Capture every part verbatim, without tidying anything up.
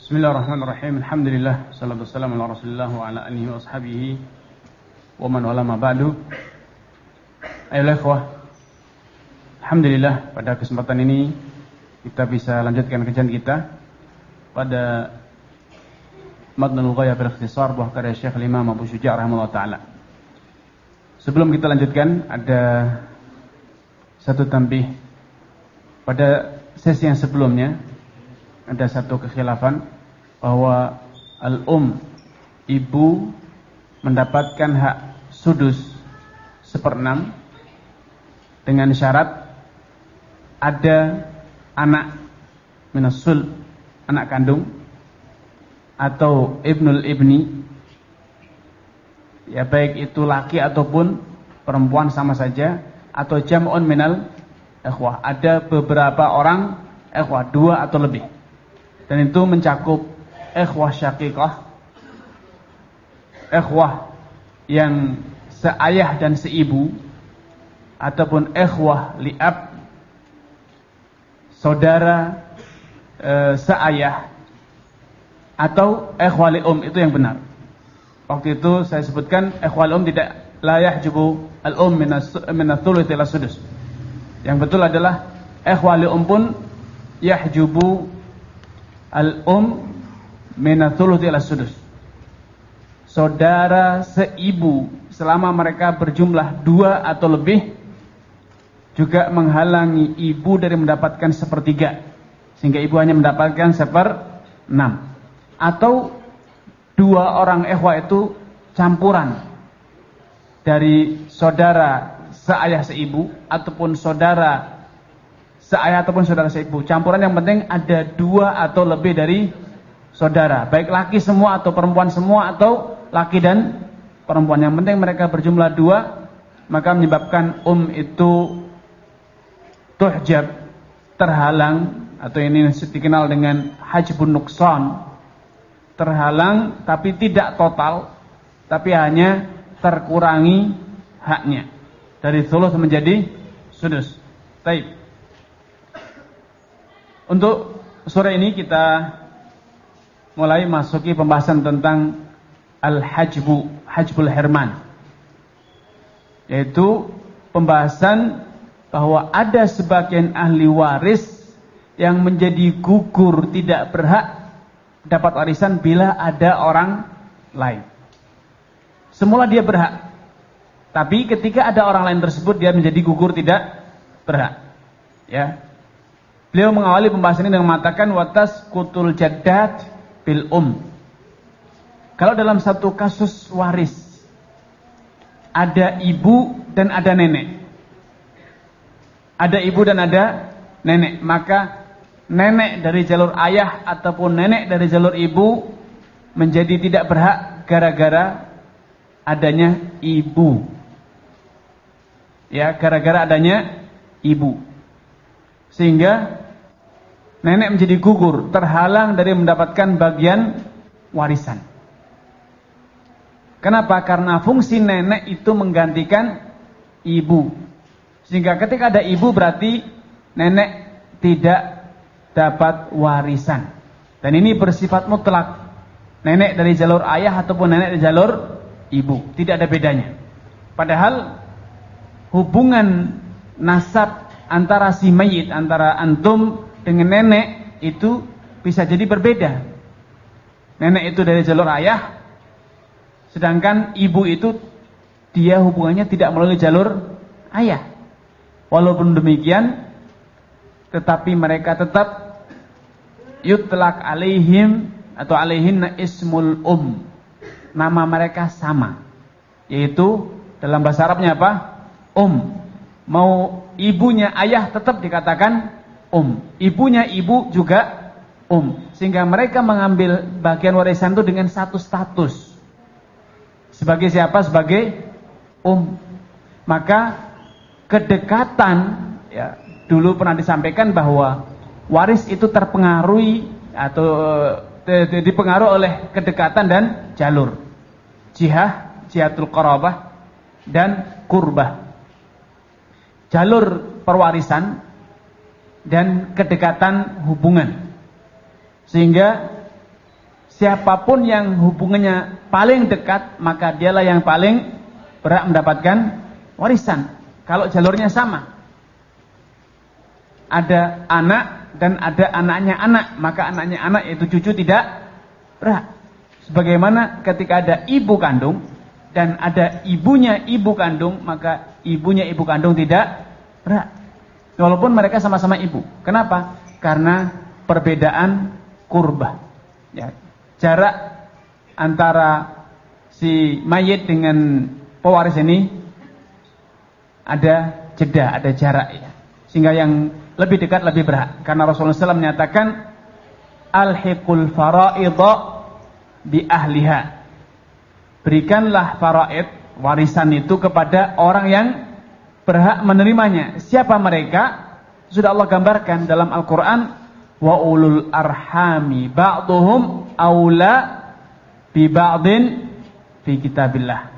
Bismillahirrahmanirrahim. Alhamdulillah, salatu wassalamu ala Rasulillah wa ala alihi wa ashabihi wa man wala ma ba'du. Ayolah ikhwah, alhamdulillah pada kesempatan ini kita bisa lanjutkan kajian kita pada Matnul Ghayah bil Ikhtisar buah karya Syekh Imam Abu Syuja' rahimahullah taala. Sebelum kita lanjutkan, ada satu tambih. Pada sesi yang sebelumnya ada satu kekhilafan bahwa al-um, ibu, mendapatkan hak sudus seperenam dengan syarat ada anak minasul, anak kandung, atau ibnul ibni, ya baik itu laki ataupun perempuan sama saja, atau jam'un minal ikhwah, ada beberapa orang ikhwah, dua atau lebih, dan itu mencakup ikhwah syaqiqah, ikhwah yang seayah dan seibu, ataupun ikhwah li'ab, saudara e, seayah, atau ikhwah li'um, itu yang benar. Waktu itu saya sebutkan ikhwah li'um tidak la yahjubu al-um minas thuluth ila sudus. Yang betul adalah ikhwah li'um pun yahjubu al-um minas thuluth ila sudus. Saudara seibu selama mereka berjumlah dua atau lebih juga menghalangi ibu dari mendapatkan sepertiga, sehingga ibu hanya mendapatkan seperenam. Atau dua orang ikhwah itu campuran dari saudara seayah seibu ataupun saudara seayah ataupun saudara seibu, campuran, yang penting ada dua atau lebih dari saudara, baik laki semua atau perempuan semua, atau laki dan perempuan, yang penting mereka berjumlah dua, maka menyebabkan um itu tuhjab, terhalang, atau ini dikenal dengan hajbun nuqsan, terhalang tapi tidak total, tapi hanya terkurangi haknya dari thuluth menjadi sudus. Baik. Untuk sore ini kita mulai masuki pembahasan tentang al-hajbu, hajbul hirman, yaitu pembahasan bahwa ada sebagian ahli waris yang menjadi gugur, tidak berhak dapat warisan bila ada orang lain. Semula dia berhak, tapi ketika ada orang lain tersebut dia menjadi gugur, tidak berhak. Ya, beliau mengawali pembahasan ini dengan mengatakan watas kutul jaddat bil um. Kalau dalam satu kasus waris ada ibu dan ada nenek, ada ibu dan ada nenek, maka nenek dari jalur ayah ataupun nenek dari jalur ibu menjadi tidak berhak gara-gara adanya ibu. Ya, gara-gara adanya ibu. Sehingga nenek menjadi gugur, terhalang dari mendapatkan bagian warisan. Kenapa? Karena fungsi nenek itu menggantikan ibu. Sehingga ketika ada ibu berarti nenek tidak dapat warisan. Dan ini bersifat mutlak. Nenek dari jalur ayah ataupun nenek dari jalur ibu, tidak ada bedanya. Padahal hubungan nasab antara si mayit, antara antum dengan nenek itu bisa jadi berbeda. Nenek itu dari jalur ayah, sedangkan ibu itu dia hubungannya tidak melalui jalur ayah. Walaupun demikian, tetapi mereka tetap yutlaq alaihim atau alaihinna ismul um. Nama mereka sama, yaitu dalam bahasa Arabnya apa? Um. Mau ibunya ayah tetap dikatakan um, ibunya ibu juga um. Sehingga mereka mengambil bagian warisan itu dengan satu status. Sebagai siapa? Sebagai um. Maka kedekatan, ya, dulu pernah disampaikan bahwa waris itu terpengaruhi atau dipengaruhi oleh kedekatan dan jalur. Jihah, jihatul qarabah dan kurbah. Jalur perwarisan dan kedekatan hubungan. Sehingga siapapun yang hubungannya paling dekat, maka dialah yang paling berhak mendapatkan warisan. Kalau jalurnya sama, ada anak dan ada anaknya anak, maka anaknya anak yaitu cucu tidak berhak. Sebagaimana ketika ada ibu kandung dan ada ibunya ibu kandung, maka ibunya ibu kandung tidak berhak, walaupun mereka sama-sama ibu. Kenapa? Karena perbedaan kurbah, ya, jarak antara si mayit dengan pewaris ini ada jeda, ada jarak, ya, sehingga yang lebih dekat lebih berhak. Karena Rasulullah shallallahu alaihi wasallam menyatakan alhiqul faraidha bi ahliha, berikanlah faraid, warisan itu kepada orang yang berhak menerimanya. Siapa mereka? Sudah Allah gambarkan dalam Al-Quran, wa ulul arhami ba'duhum aula bi ba'din fi kitabillah.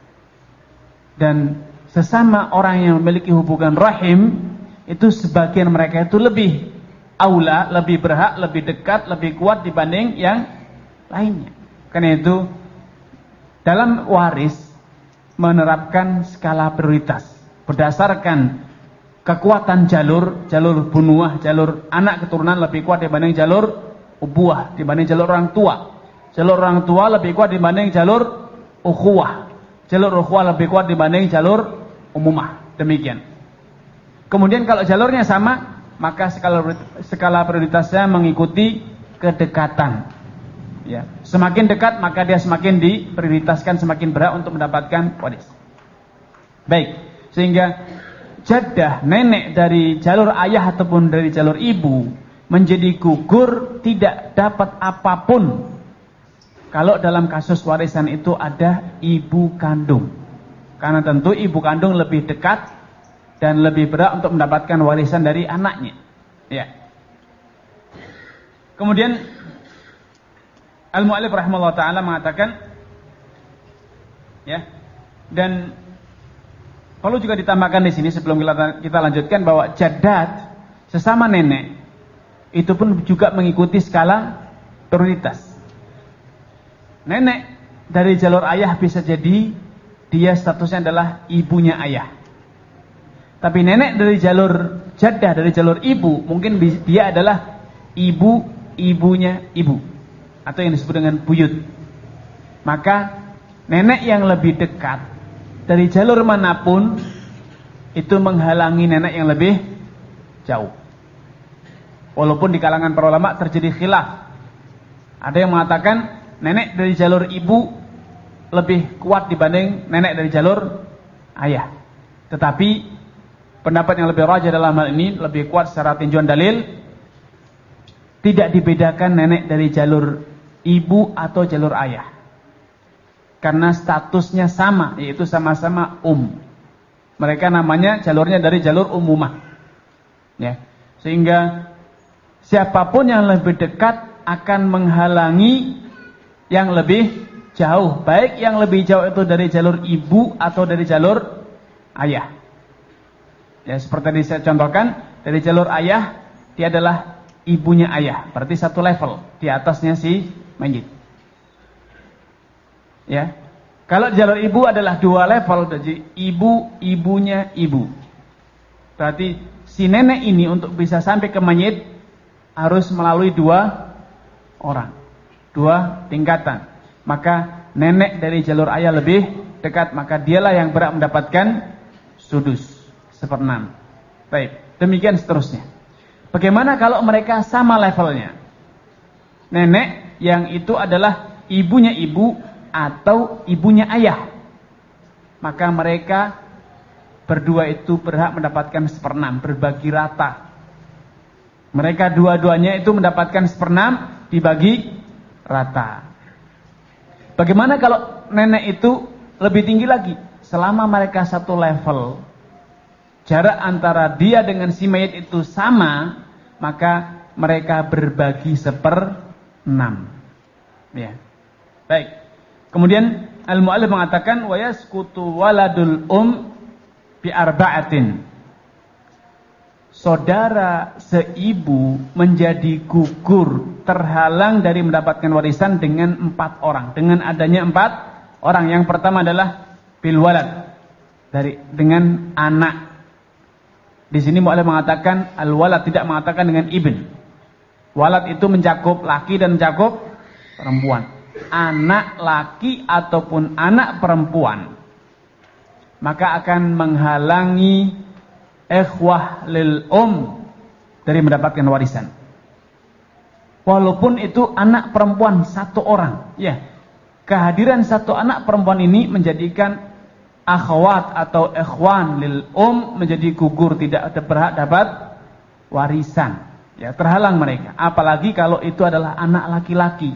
Dan sesama orang yang memiliki hubungan rahim itu sebagian mereka itu lebih aula, lebih berhak, lebih dekat, lebih kuat dibanding yang lainnya. Karena itu dalam waris menerapkan skala prioritas berdasarkan kekuatan jalur, jalur bunuah, jalur anak keturunan lebih kuat dibanding jalur ubuah, dibanding jalur orang tua. Jalur orang tua lebih kuat dibanding jalur ukhuwah. Jalur ukhuwah lebih kuat dibanding jalur umumah. Demikian. Kemudian kalau jalurnya sama, maka skala skala prioritasnya mengikuti kedekatan. Ya, semakin dekat maka dia semakin diprioritaskan, semakin berhak untuk mendapatkan waris. Baik, sehingga jaddah nenek dari jalur ayah ataupun dari jalur ibu menjadi gugur tidak dapat apapun kalau dalam kasus warisan itu ada ibu kandung. Karena tentu ibu kandung lebih dekat dan lebih berhak untuk mendapatkan warisan dari anaknya. Ya. Kemudian Al-Mu'allif rahimahullah ta'ala mengatakan, ya, dan perlu juga ditambahkan di sini sebelum kita, kita lanjutkan bahwa jadad sesama nenek itu pun juga mengikuti skala prioritas. Nenek dari jalur ayah bisa jadi dia statusnya adalah ibunya ayah. Tapi nenek dari jalur jaddah, dari jalur ibu, mungkin dia adalah ibu ibunya ibu, atau yang disebut dengan buyut. Maka nenek yang lebih dekat dari jalur manapun itu menghalangi nenek yang lebih jauh. Walaupun di kalangan para ulama terjadi khilaf. Ada yang mengatakan nenek dari jalur ibu lebih kuat dibanding nenek dari jalur ayah. Tetapi pendapat yang lebih rajih dalam hal ini, lebih kuat secara tinjauan dalil, tidak dibedakan nenek dari jalur ibu atau jalur ayah. Karena statusnya sama, yaitu sama-sama um. Mereka namanya jalurnya dari jalur umumah. Ya. Sehingga siapapun yang lebih dekat akan menghalangi yang lebih jauh. Baik yang lebih jauh itu dari jalur ibu atau dari jalur ayah. Ya, seperti tadi saya contohkan, dari jalur ayah dia adalah ibunya ayah, berarti satu level di atasnya si mayit. Ya, kalau jalur ibu adalah dua level, jadi ibu ibunya ibu. Berarti si nenek ini untuk bisa sampai ke mayit harus melalui dua orang, dua tingkatan. Maka nenek dari jalur ayah lebih dekat, maka dialah yang berhak mendapatkan sudus seperenam. Baik, demikian seterusnya. Bagaimana kalau mereka sama levelnya? Nenek yang itu adalah ibunya ibu atau ibunya ayah, maka mereka berdua itu berhak mendapatkan seperenam, berbagi rata. Mereka dua-duanya itu mendapatkan seperenam dibagi rata. Bagaimana kalau nenek itu lebih tinggi lagi? Selama mereka satu level, jarak antara dia dengan si mayit itu sama, maka mereka berbagi seperenam. Ya. Baik. Kemudian Al-Mu'allif mengatakan wa yasqutu waladul um bi arba'atin. Saudara seibu menjadi gugur terhalang dari mendapatkan warisan dengan empat orang. Dengan adanya empat orang. Yang pertama adalah bil walad, dari dengan anak. Di sini mu'allif mengatakan al walad, tidak mengatakan dengan ibn. Walad itu mencakup laki dan mencakup perempuan. Anak laki ataupun anak perempuan, maka akan menghalangi ikhwah lil um dari mendapatkan warisan. Walaupun itu anak perempuan satu orang, ya. Kehadiran satu anak perempuan ini menjadikan akhwat atau ikhwan lil um menjadi gugur, tidak berhak dapat warisan. Ya, terhalang mereka. Apalagi kalau itu adalah anak laki-laki.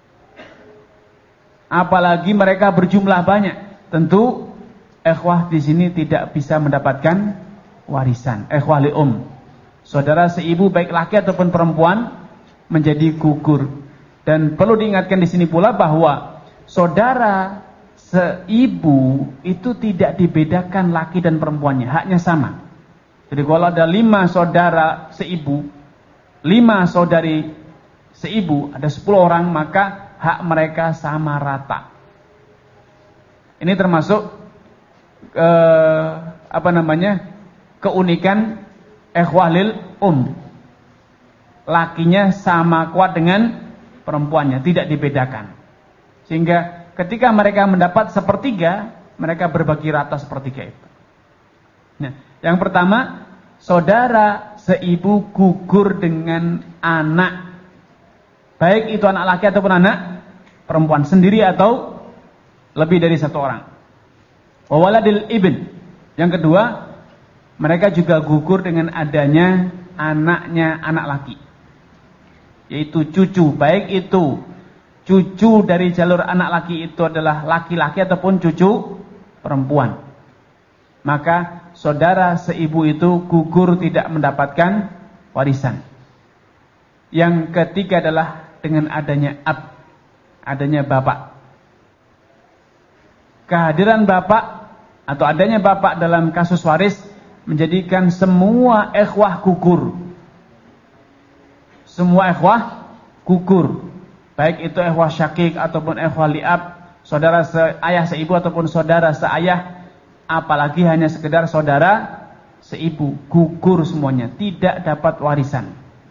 Apalagi mereka berjumlah banyak. Tentu ikhwah di sini tidak bisa mendapatkan warisan. Ikhwah li um, saudara seibu baik laki ataupun perempuan menjadi gugur. Dan perlu diingatkan di sini pula bahwa saudara seibu itu tidak dibedakan laki dan perempuannya, haknya sama. Jadi kalau ada lima saudara seibu, lima saudari seibu, ada sepuluh orang, maka hak mereka sama rata. Ini termasuk eh, apa namanya keunikan ikhwah lil um. Lakinya sama kuat dengan perempuannya, tidak dibedakan. Sehingga ketika mereka mendapat sepertiga, mereka berbagi rata sepertiga itu. Nah, yang pertama, saudara seibu gugur dengan anak. Baik itu anak laki ataupun anak perempuan, sendiri atau lebih dari satu orang. Wa waladil ibn. Yang kedua, mereka juga gugur dengan adanya anaknya anak laki, yaitu cucu. Baik itu cucu dari jalur anak laki itu adalah laki-laki ataupun cucu perempuan, maka saudara seibu itu gugur, tidak mendapatkan warisan. Yang ketiga adalah dengan adanya ab, adanya bapak. Kehadiran bapak atau adanya bapak dalam kasus waris menjadikan semua ikhwah gugur. Semua ikhwah gugur. Baik itu ikhwah syakik ataupun ikhwah li'ab, saudara seayah seibu ataupun saudara seayah, apalagi hanya sekedar saudara seibu, gugur semuanya, tidak dapat warisan.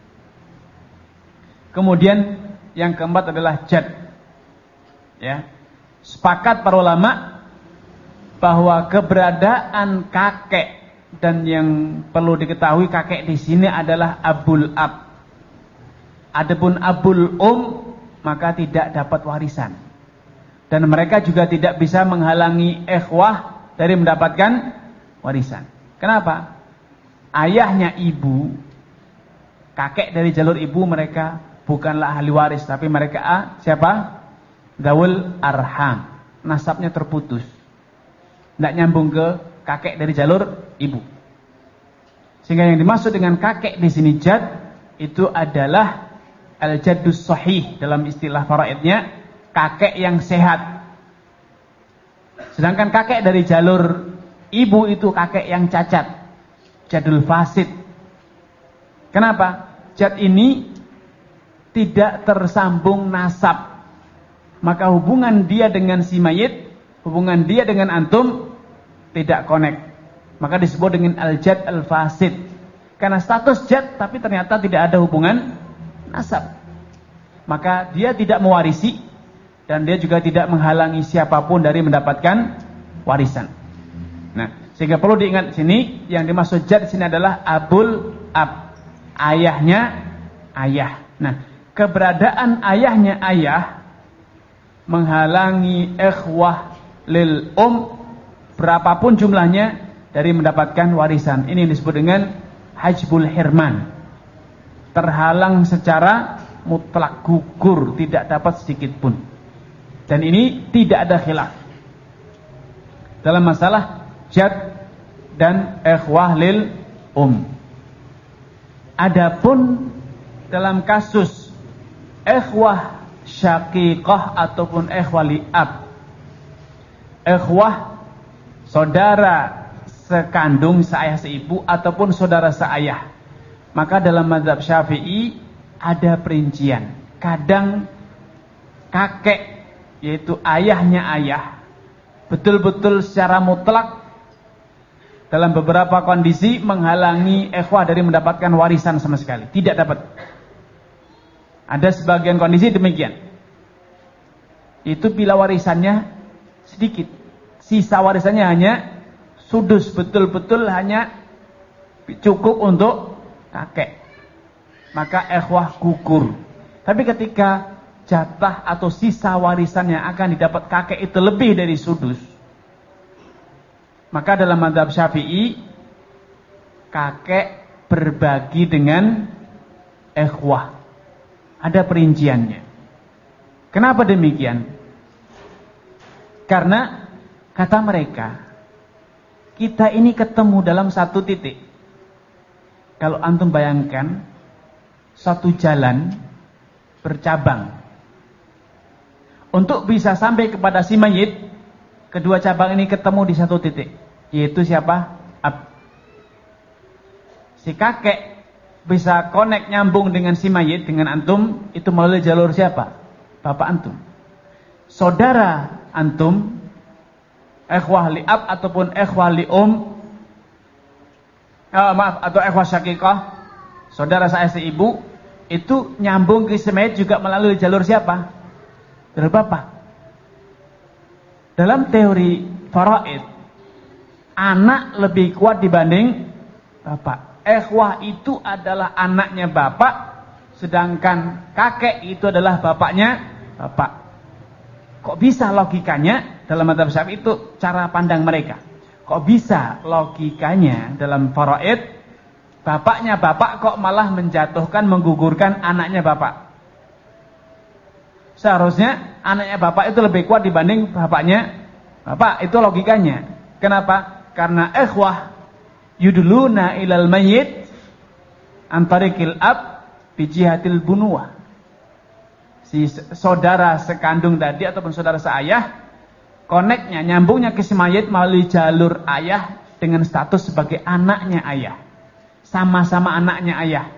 Kemudian yang keempat adalah jad. Ya. Sepakat para ulama bahwa keberadaan kakek, dan yang perlu diketahui kakek di sini adalah abul ab. Adapun abul um maka tidak dapat warisan. Dan mereka juga tidak bisa menghalangi ikhwah dari mendapatkan warisan. Kenapa? Ayahnya ibu, kakek dari jalur ibu, mereka bukanlah ahli waris, tapi mereka ah, siapa? Zawul arham. Nasabnya terputus. Tidak nyambung ke kakek dari jalur ibu. Sehingga yang dimaksud dengan kakek di sini jad itu adalah al-jaddus sahih, dalam istilah faraidnya kakek yang sehat. Sedangkan kakek dari jalur ibu itu kakek yang cacat, jadul fasid. Kenapa? Jad ini tidak tersambung nasab, maka hubungan dia dengan si mayit, hubungan dia dengan antum tidak connect, maka disebut dengan al-jad al-fasid. Karena status jad tapi ternyata tidak ada hubungan nasab, maka dia tidak mewarisi dan dia juga tidak menghalangi siapapun dari mendapatkan warisan. Nah, sehingga perlu diingat sini yang dimaksud jad di sini adalah abul ab, ayahnya ayah. Nah, keberadaan ayahnya ayah menghalangi ikhwah lil um berapapun jumlahnya dari mendapatkan warisan. Ini yang disebut dengan hajbul hirman. Terhalang secara mutlak, gugur, tidak dapat sedikit pun. Dan ini tidak ada khilaf dalam masalah jad dan ikhwah lil um. Adapun dalam kasus ikhwah syaqiqah ataupun ikhwah li'ab, ikhwah saudara sekandung seayah seibu ataupun saudara seayah, maka dalam mazhab Syafi'i ada perincian. Kadang kakek, yaitu ayahnya ayah, betul-betul secara mutlak dalam beberapa kondisi menghalangi ikhwah dari mendapatkan warisan sama sekali. Tidak dapat. Ada sebagian kondisi demikian. Itu bila warisannya sedikit. Sisa warisannya hanya sudus, betul-betul hanya cukup untuk kakek. Maka ikhwah gugur. Tapi ketika jatah atau sisa warisan yang akan didapat kakek itu lebih dari sudus, maka dalam mazhab Syafi'i kakek berbagi dengan ikhwah. Ada perinciannya. Kenapa demikian? Karena kata mereka, kita ini ketemu dalam satu titik. Kalau antum bayangkan satu jalan bercabang. Untuk bisa sampai kepada si mayit, kedua cabang ini ketemu di satu titik, yaitu siapa? Ab. Si kakek bisa connect, nyambung dengan si mayit, dengan antum, itu melalui jalur siapa? Bapak antum. Saudara antum, ikhwah li ab ataupun ikhwah li um, oh, maaf, atau ikhwah syakikah, saudara saya si ibu, itu nyambung ke si mayit juga melalui jalur siapa? Jalur bapak. Dalam teori faraid, anak lebih kuat dibanding bapak. Ikhwah itu adalah anaknya bapak, sedangkan kakek itu adalah bapaknya bapak. Kok bisa logikanya dalam mazhab Syafi'i itu cara pandang mereka? Kok bisa logikanya dalam faraid bapaknya bapak kok malah menjatuhkan, menggugurkan anaknya bapak? Seharusnya anaknya bapak itu lebih kuat dibanding bapaknya bapak. Itu logikanya. Kenapa? Karena ikhwah yudluna ilal mayyit antarikil ab bijihatil bunuah. Si saudara sekandung tadi ataupun saudara seayah, koneknya, nyambungnya ke si mayit melalui jalur ayah dengan status sebagai anaknya ayah. Sama-sama anaknya ayah.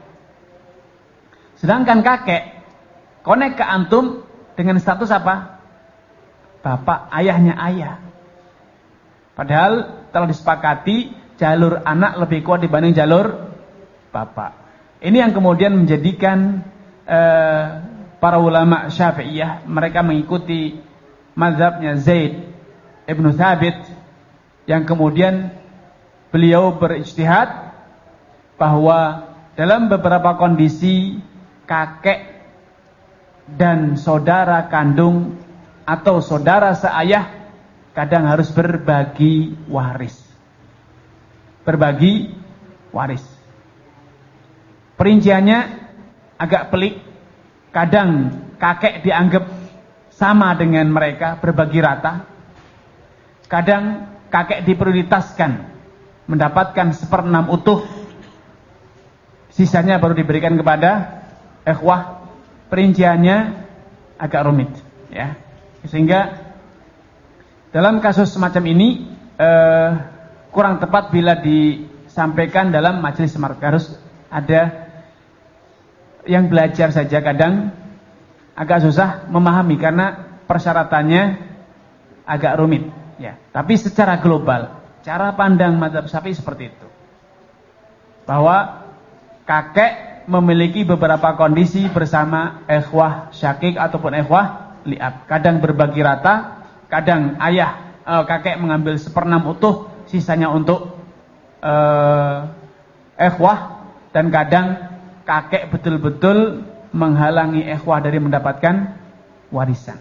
Sedangkan kakek konek ke antum dengan status apa? Bapak, ayahnya ayah. Padahal telah disepakati jalur anak lebih kuat dibanding jalur bapak. Ini yang kemudian menjadikan eh, para ulama Syafi'iyah, mereka mengikuti mazhabnya Zaid ibnu Thabit, yang kemudian beliau berijtihad bahwa dalam beberapa kondisi kakek dan saudara kandung atau saudara seayah kadang harus berbagi waris. Berbagi waris. Perinciannya agak pelik. Kadang kakek dianggap sama dengan mereka, berbagi rata. Kadang kakek diprioritaskan, mendapatkan seperenam utuh, sisanya baru diberikan kepada ikhwah. Perinciannya agak rumit, ya. Sehingga dalam kasus semacam ini eh, kurang tepat bila disampaikan dalam majelis marga. Harus ada yang belajar saja, kadang agak susah memahami karena persyaratannya agak rumit, ya. Tapi secara global, cara pandang mazhab Syafi'i seperti itu. Bahwa kakek memiliki beberapa kondisi bersama ikhwah syakik ataupun ikhwah li'ab. Kadang berbagi rata, kadang ayah eh, kakek mengambil seperenam utuh, sisanya untuk eh, ikhwah, dan kadang kakek betul-betul menghalangi ikhwah dari mendapatkan warisan.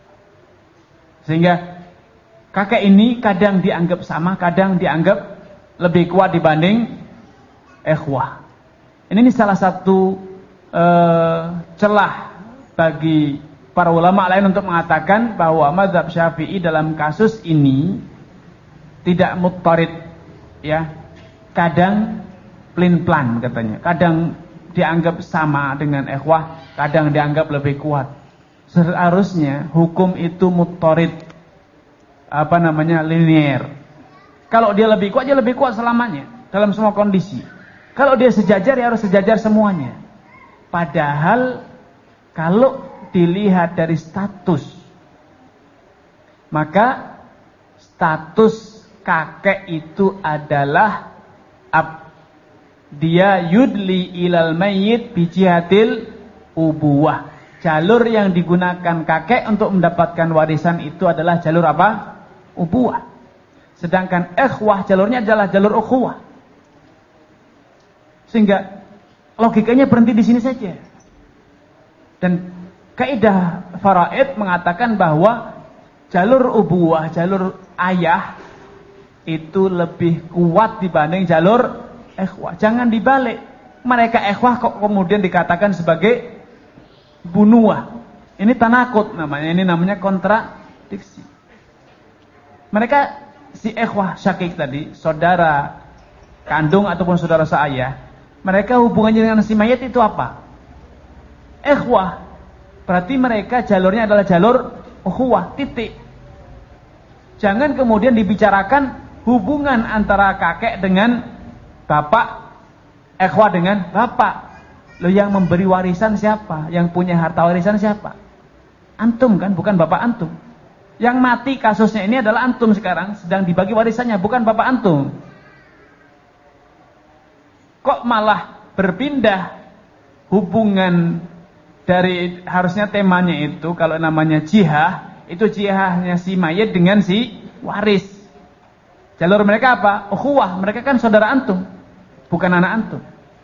Sehingga kakek ini kadang dianggap sama, kadang dianggap lebih kuat dibanding ikhwah. Ini, ini salah satu uh, celah bagi para ulama lain untuk mengatakan bahwa mazhab Syafi'i dalam kasus ini tidak muttarid, ya. Kadang plin-plan katanya, kadang dianggap sama dengan ikhwah, kadang dianggap lebih kuat. Seharusnya hukum itu muttarid, apa namanya, linear. Kalau dia lebih kuat, dia lebih kuat selamanya dalam semua kondisi. Kalau dia sejajar, ya harus sejajar semuanya. Padahal kalau dilihat dari status, maka status kakek itu adalah ab, dia yudli ilal mayyit bijihatil ubuwah. Jalur yang digunakan kakek untuk mendapatkan warisan itu adalah jalur apa? Ubuwah. Sedangkan ikhwah jalurnya adalah jalur ukhuwah. Sehingga logikanya berhenti di sini saja. Dan kaidah faraid mengatakan bahwa jalur ubuwah, jalur ayah itu lebih kuat dibanding jalur ikhwah. Jangan dibalik. Mereka ikhwah kok kemudian dikatakan sebagai bunuah. Ini tanakut namanya, ini namanya kontradiksi. Mereka si ikhwah syakik tadi, saudara kandung ataupun saudara seayah, mereka hubungannya dengan si mayat itu apa? Ikhwah. Berarti mereka jalurnya adalah jalur ukhuwah, titik. Jangan kemudian dibicarakan hubungan antara kakek dengan bapak, ikhwah dengan bapak. Loh, yang memberi warisan siapa? Yang punya harta warisan siapa? Antum kan, bukan bapak antum. Yang mati kasusnya ini adalah antum sekarang, sedang dibagi warisannya, bukan bapak antum. Kok malah berpindah hubungan dari harusnya temanya itu kalau namanya jihah, itu jihahnya si mayit dengan si waris. Jalur mereka apa? Ukhuwah, mereka kan saudara antum, bukan anak antum.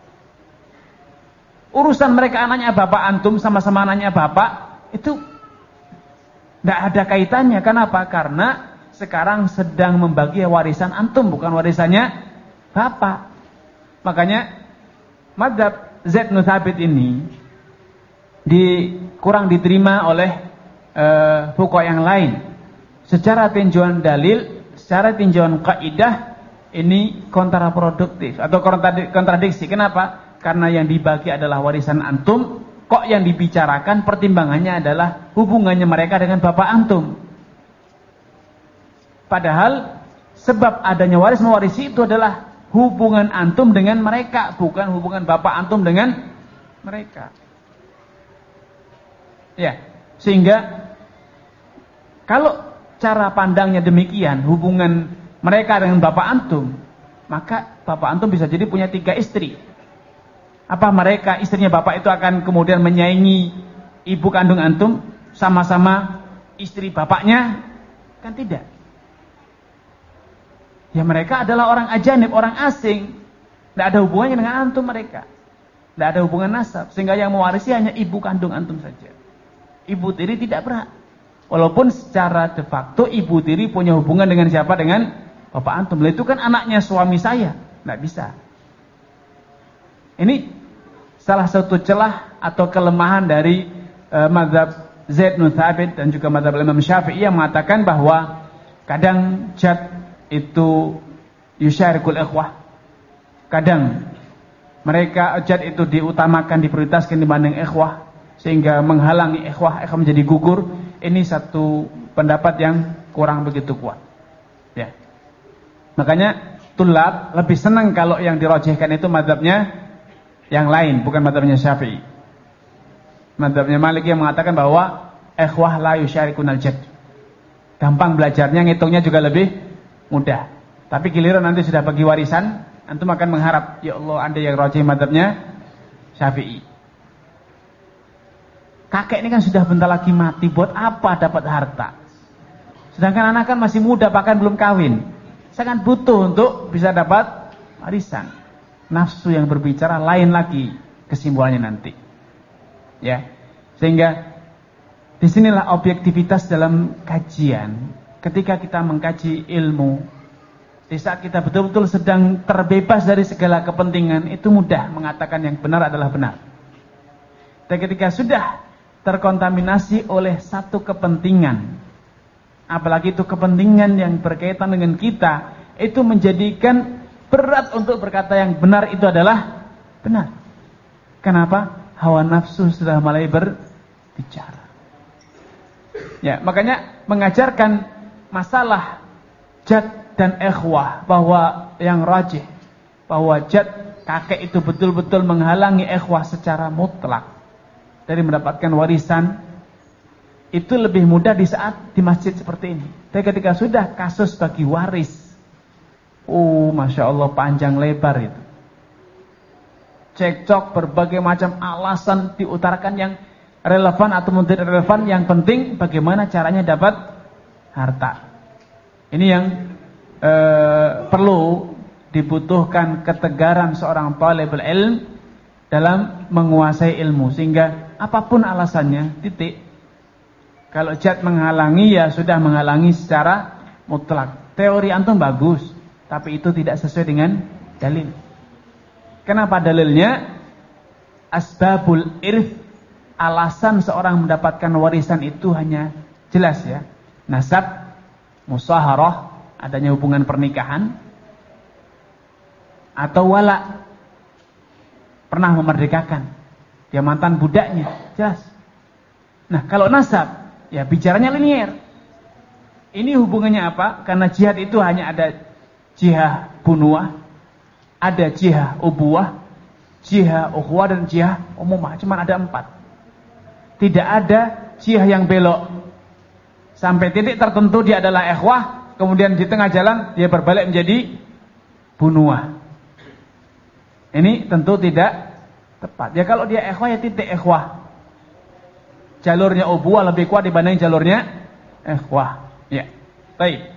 Urusan mereka anaknya bapak antum, sama-sama anaknya bapak, itu tidak ada kaitannya. Kenapa? Karena sekarang sedang membagi warisan antum, bukan warisannya bapak. Makanya madzhab Zaid bin Tsabit ini di, kurang diterima oleh uh, fuqaha yang lain. Secara tinjauan dalil, secara tinjauan kaidah, ini kontraproduktif atau kontradiksi. Kenapa? Karena yang dibagi adalah warisan antum, kok yang dibicarakan pertimbangannya adalah hubungannya mereka dengan bapak antum. Padahal sebab adanya waris mewarisi itu adalah hubungan antum dengan mereka, bukan hubungan bapak antum dengan mereka. Ya, sehingga kalau cara pandangnya demikian, hubungan mereka dengan bapak antum, maka bapak antum bisa jadi punya tiga istri. Apa mereka istrinya bapak itu akan kemudian menyaingi ibu kandung antum sama-sama istri bapaknya? Kan tidak. Ya mereka adalah orang ajanib, orang asing. Tidak ada hubungannya dengan antum mereka. Tidak ada hubungan nasab. Sehingga yang mewarisi hanya ibu kandung antum saja. Ibu tiri tidak berhak. Walaupun secara de facto ibu tiri punya hubungan dengan siapa? Dengan bapak antum. Itu kan anaknya suami saya. Tidak bisa. Ini salah satu celah atau kelemahan dari uh, mazhab Zaid bin Tsabit dan juga mazhab Imam Syafi'i yang mengatakan bahwa kadang jad itu yusyarikul ikhwah. Kadang mereka jad itu diutamakan, diprioritaskan dibanding ikhwah, sehingga menghalangi ikhwah, ikhwah menjadi gugur. Ini satu pendapat yang kurang begitu kuat. Ya. Makanya tulab lebih senang kalau yang dirojihkan itu mazhabnya yang lain, bukan mazhabnya Syafi'i. Mazhabnya Maliki yang mengatakan bahwa ikhwah la yusyarikunal jad. Gampang belajarnya, ngitungnya juga lebih mudah. Tapi giliran nanti sudah bagi warisan, antum akan mengharap, ya Allah, anda yang rojih mazhabnya Syafi'i. Kakek ini kan sudah bentar lagi mati, buat apa dapat harta? Sedangkan anak kan masih muda, bahkan belum kawin. Sangat butuh untuk bisa dapat warisan. Nafsu yang berbicara lain lagi kesimpulannya nanti. Ya. Sehingga disinilah objektivitas dalam kajian. Ketika kita mengkaji ilmu, di saat kita betul-betul sedang terbebas dari segala kepentingan, itu mudah mengatakan yang benar adalah benar. Dan ketika sudah terkontaminasi oleh satu kepentingan, apalagi itu kepentingan yang berkaitan dengan kita, itu menjadikan berat untuk berkata yang benar itu adalah benar. Kenapa? Hawa nafsu sudah mulai berbicara. Ya, makanya mengajarkan masalah jad dan ikhwah, bahwa yang rajih, bahwa jad kakek itu betul-betul menghalangi ikhwah secara mutlak dari mendapatkan warisan, itu lebih mudah di saat di masjid seperti ini. Tapi ketika sudah kasus bagi waris, oh Masya Allah panjang lebar itu. Cekcok, berbagai macam alasan diutarakan yang relevan atau tidak relevan. Yang penting bagaimana caranya dapat harta. Ini yang eh, perlu dibutuhkan ketegaran seorang talibul ilm dalam menguasai ilmu, sehingga apapun alasannya, titik. Kalau jihad menghalangi, ya sudah menghalangi secara mutlak. Teori antum bagus, tapi itu tidak sesuai dengan dalil. Kenapa dalilnya? Asbabul irth, alasan seorang mendapatkan warisan itu hanya jelas ya. Nasab, musaharah, adanya hubungan pernikahan, atau wala, pernah memerdekakan, dia mantan budaknya, jelas. Nah kalau nasab, ya bicaranya linier. Ini hubungannya apa? Karena jihad itu hanya ada jihad bunuah, ada jihad ubuah, jihad ukhwah, dan jihad umumah. Cuma ada empat. Tidak ada jihad yang belok sampai titik tertentu dia adalah ikhwah, kemudian di tengah jalan dia berbalik menjadi bunuah. Ini tentu tidak tepat. Ya kalau dia ikhwah, ya titik ikhwah. Jalurnya ubuah lebih kuat dibanding jalurnya ikhwah. Ya. Baik.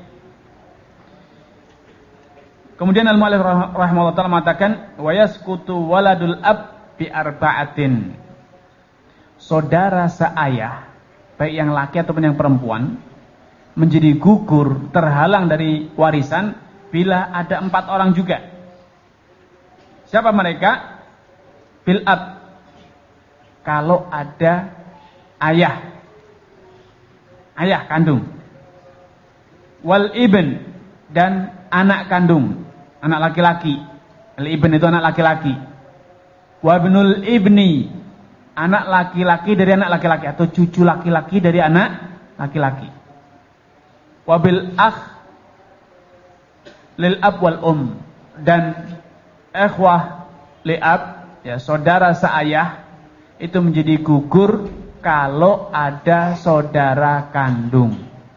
Kemudian al-mu'allif rahimahullah ta'ala mengatakan wa yasqutu waladul ab bi arba'atin. Saudara seayah, baik yang laki ataupun yang perempuan, menjadi gugur, terhalang dari warisan bila ada empat orang juga. Siapa mereka? Bil ab, kalau ada ayah, ayah kandung. Wal ibn, dan anak kandung, anak laki-laki. Al ibn itu anak laki-laki. Wabnul ibni, anak laki-laki dari anak laki-laki, atau cucu laki-laki dari anak laki-laki. Wabil akh lil ab wal um, dan ikhwah li ab, ya saudara seayah, itu menjadi gugur kalau ada saudara kandung.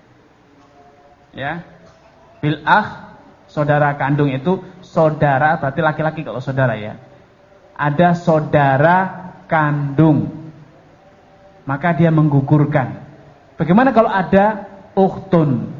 Ya. Bil akh, saudara kandung itu saudara, berarti laki-laki kalau saudara ya. Ada saudara kandung, maka dia menggugurkan. Bagaimana kalau ada ukhtun?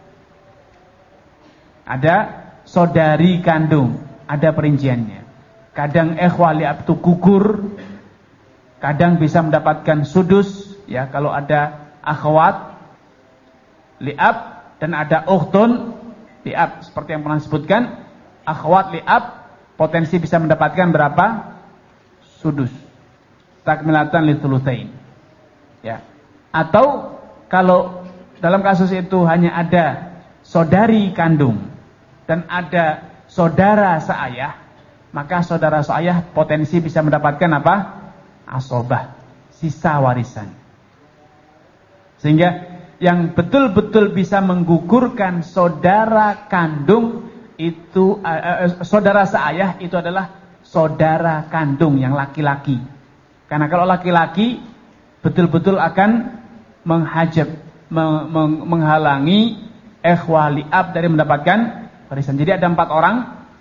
Ada saudari kandung, ada perinciannya. Kadang ikhwah li'ab itu gugur, kadang bisa mendapatkan sudus, ya kalau ada akhwat li'ab dan ada ukhtun li'ab, seperti yang pernah disebutkan, akhwat li'ab potensi bisa mendapatkan berapa? Sudus. Takmilatan li thulutsain. Ya. Atau kalau dalam kasus itu hanya ada saudari kandung dan ada saudara seayah, maka saudara seayah potensi bisa mendapatkan apa? Asobah, sisa warisan. Sehingga yang betul-betul bisa menggugurkan saudara kandung itu, uh, uh, saudara seayah itu adalah saudara kandung yang laki-laki. Karena kalau laki-laki betul-betul akan menghajab, meng, meng, menghalangi ikhwah li'ab dari mendapatkan warisan. Jadi ada empat orang,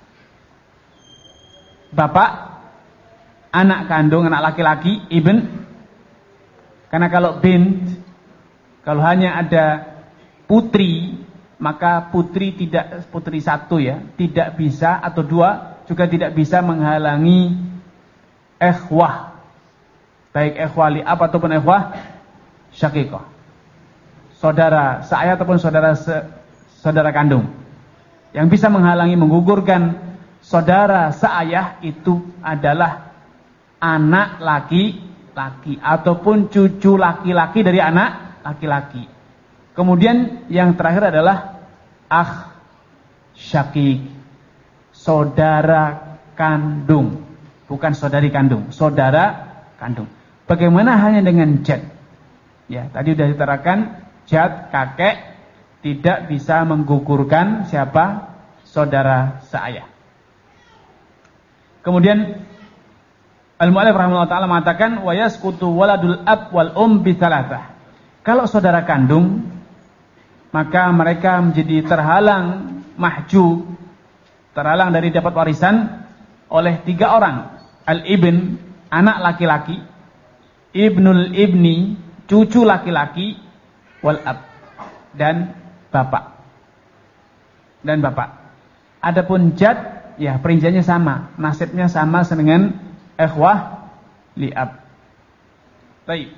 bapak, anak kandung, anak laki-laki, ibn. Karena kalau bint, kalau hanya ada putri, maka putri tidak, putri satu ya, tidak bisa, atau dua juga tidak bisa menghalangi ikhwah, baik ikhwah li'ab ataupun ikhwah syaqiqah, saudara seayah ataupun saudara se, saudara kandung. Yang bisa menghalangi, menggugurkan saudara seayah itu adalah anak laki-laki ataupun cucu laki-laki dari anak laki-laki. Kemudian yang terakhir adalah akh syaqiq, saudara kandung, bukan saudari kandung, saudara kandung. Bagaimana hanya dengan jad? Ya, tadi sudah diterangkan, jad kakek tidak bisa menggugurkan siapa? Saudara seayah. Kemudian Al-Mu'allif rahimahullah ta'ala mengatakan wa yasqutu waladul ab wal um bi thalathah. Kalau saudara kandung, maka mereka menjadi terhalang, mahjub, terhalang dari dapat warisan oleh tiga orang. Al-ibn, anak laki-laki, ibnul ibni, cucu laki-laki, wal ab, dan bapak. Dan bapak. Adapun jad, ya perinciannya sama, nasibnya sama dengan ikhwah li'ab. Baik.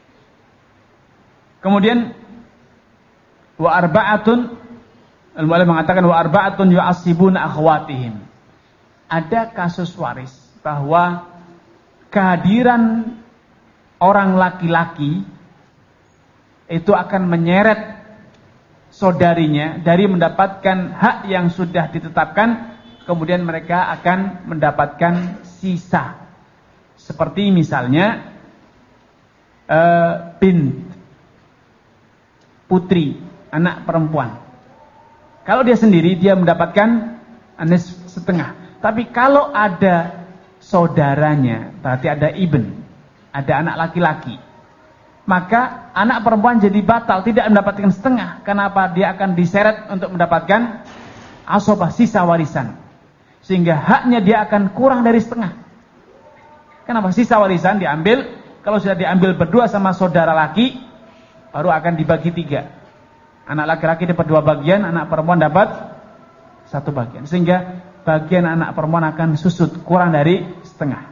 Kemudian wa arba'atun, al-mu'allif mengatakan wa arba'atun yu'assibuna akhwatihim. Ada kasus waris bahwa kehadiran orang laki-laki itu akan menyeret saudarinya dari mendapatkan hak yang sudah ditetapkan, kemudian mereka akan mendapatkan sisa. Seperti misalnya uh, bint, putri, anak perempuan. Kalau dia sendiri, dia mendapatkan anis setengah. Tapi kalau ada saudaranya, berarti ada ibn, ada anak laki-laki, maka anak perempuan jadi batal, tidak mendapatkan setengah. Kenapa? Dia akan diseret untuk mendapatkan asobah, sisa warisan, sehingga haknya dia akan kurang dari setengah. Kenapa? Sisa warisan diambil, kalau sudah diambil berdua sama saudara laki, baru akan dibagi tiga. Anak laki-laki dapat dua bagian, anak perempuan dapat satu bagian, sehingga bagian anak perempuan akan susut, kurang dari setengah.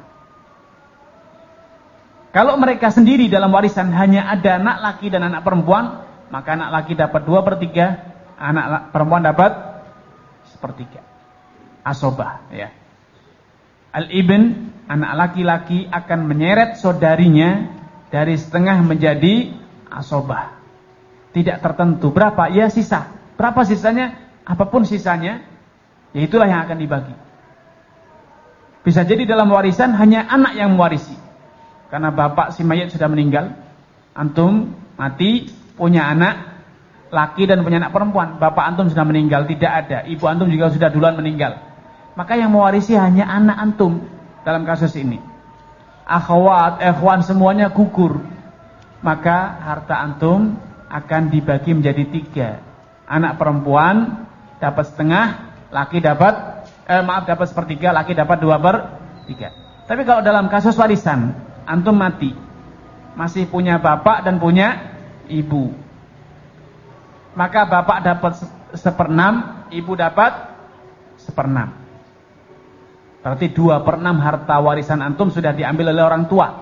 Kalau mereka sendiri dalam warisan hanya ada anak laki dan anak perempuan, maka anak laki dapat dua per tiga, anak perempuan dapat sepertiga. Asobah, ya. Al-ibn, anak laki-laki akan menyeret saudarinya dari setengah menjadi asobah. Tidak tertentu berapa, ya sisa. Berapa sisanya? Apapun sisanya, ya itulah yang akan dibagi. Bisa jadi dalam warisan hanya anak yang mewarisi, karena bapak si mayat sudah meninggal. Antum mati, punya anak laki dan punya anak perempuan. Bapak antum sudah meninggal, tidak ada. Ibu antum juga sudah duluan meninggal. Maka yang mewarisi hanya anak antum dalam kasus ini. Akhwat, ikhwan semuanya gugur. Maka harta antum akan dibagi menjadi tiga. Anak perempuan dapat setengah, laki dapat eh, maaf dapat sepertiga, laki dapat dua per tiga. Tapi kalau dalam kasus warisan, antum mati, masih punya bapak dan punya ibu, maka bapak dapat seperenam, ibu dapat seperenam. Berarti dua per enam harta warisan antum sudah diambil oleh orang tua.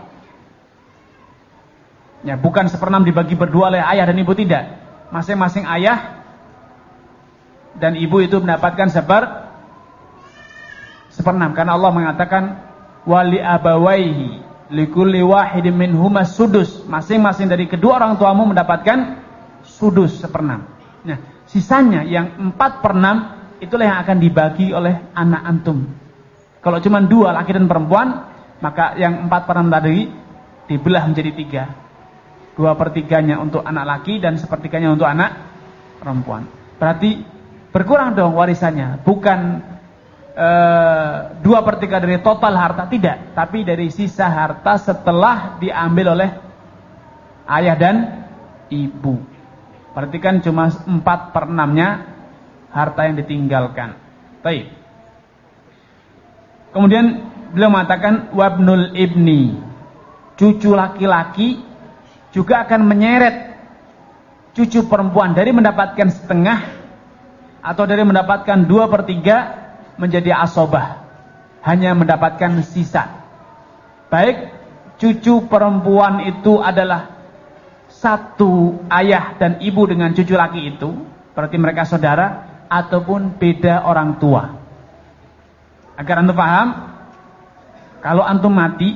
Ya, bukan seperenam dibagi berdua oleh ayah dan ibu, tidak. Masing-masing ayah dan ibu itu mendapatkan seper seperenam, karena Allah mengatakan wali abawaihi likulli wahidin minhuma sudus. Masing-masing dari kedua orang tuamu mendapatkan sudus seperenam. Nah, sisanya yang empat per enam itulah yang akan dibagi oleh anak antum. Kalau cuma dua, laki dan perempuan, maka yang empat per enam tadi dibelah menjadi tiga. Dua per tiganya untuk anak laki dan sepertiganya untuk anak perempuan. Berarti berkurang dong warisannya. Bukan e, dua per tiga dari total harta, tidak. Tapi dari sisa harta setelah diambil oleh ayah dan ibu. Berarti kan cuma empat per enamnya harta yang ditinggalkan. Baik. Kemudian beliau mengatakan wabnul ibni, cucu laki-laki juga akan menyeret cucu perempuan dari mendapatkan setengah atau dari mendapatkan dua per tiga menjadi asobah, hanya mendapatkan sisa. Baik cucu perempuan itu adalah satu ayah dan ibu dengan cucu laki itu, berarti mereka saudara, ataupun beda orang tua. Agar antum paham, kalau antum mati,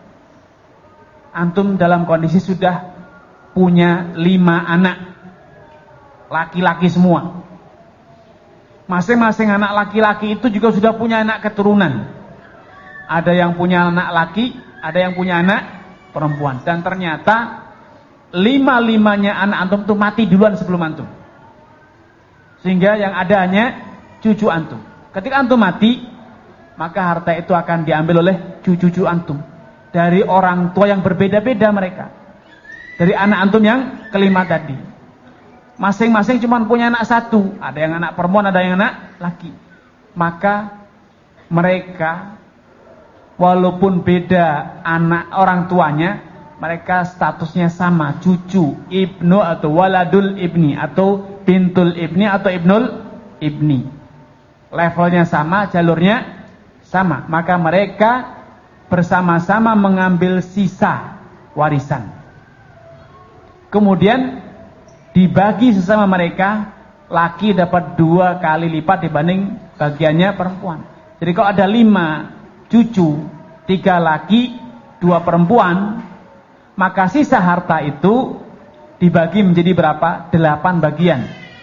antum dalam kondisi sudah punya lima anak laki-laki semua. Masing-masing anak laki-laki itu juga sudah punya anak keturunan. Ada yang punya anak laki, ada yang punya anak perempuan. Dan ternyata lima-limanya anak antum itu mati duluan sebelum antum. Sehingga yang ada hanya cucu antum. Ketika antum mati, maka harta itu akan diambil oleh cucu-cucu antum. Dari orang tua yang berbeda-beda mereka. Dari anak antum yang kelima tadi. Masing-masing cuma punya anak satu. Ada yang anak perempuan, ada yang anak laki. Maka mereka walaupun beda anak orang tuanya, mereka statusnya sama, cucu, ibnu atau waladul ibni, atau bintul ibni atau ibnul ibni. Levelnya sama, jalurnya sama. Maka mereka bersama-sama mengambil sisa warisan. Kemudian dibagi sesama mereka, laki dapat dua kali lipat dibanding bagiannya perempuan. Jadi kalau ada lima cucu, tiga laki, dua perempuan, maka sisa harta itu dibagi menjadi berapa? Delapan bagian.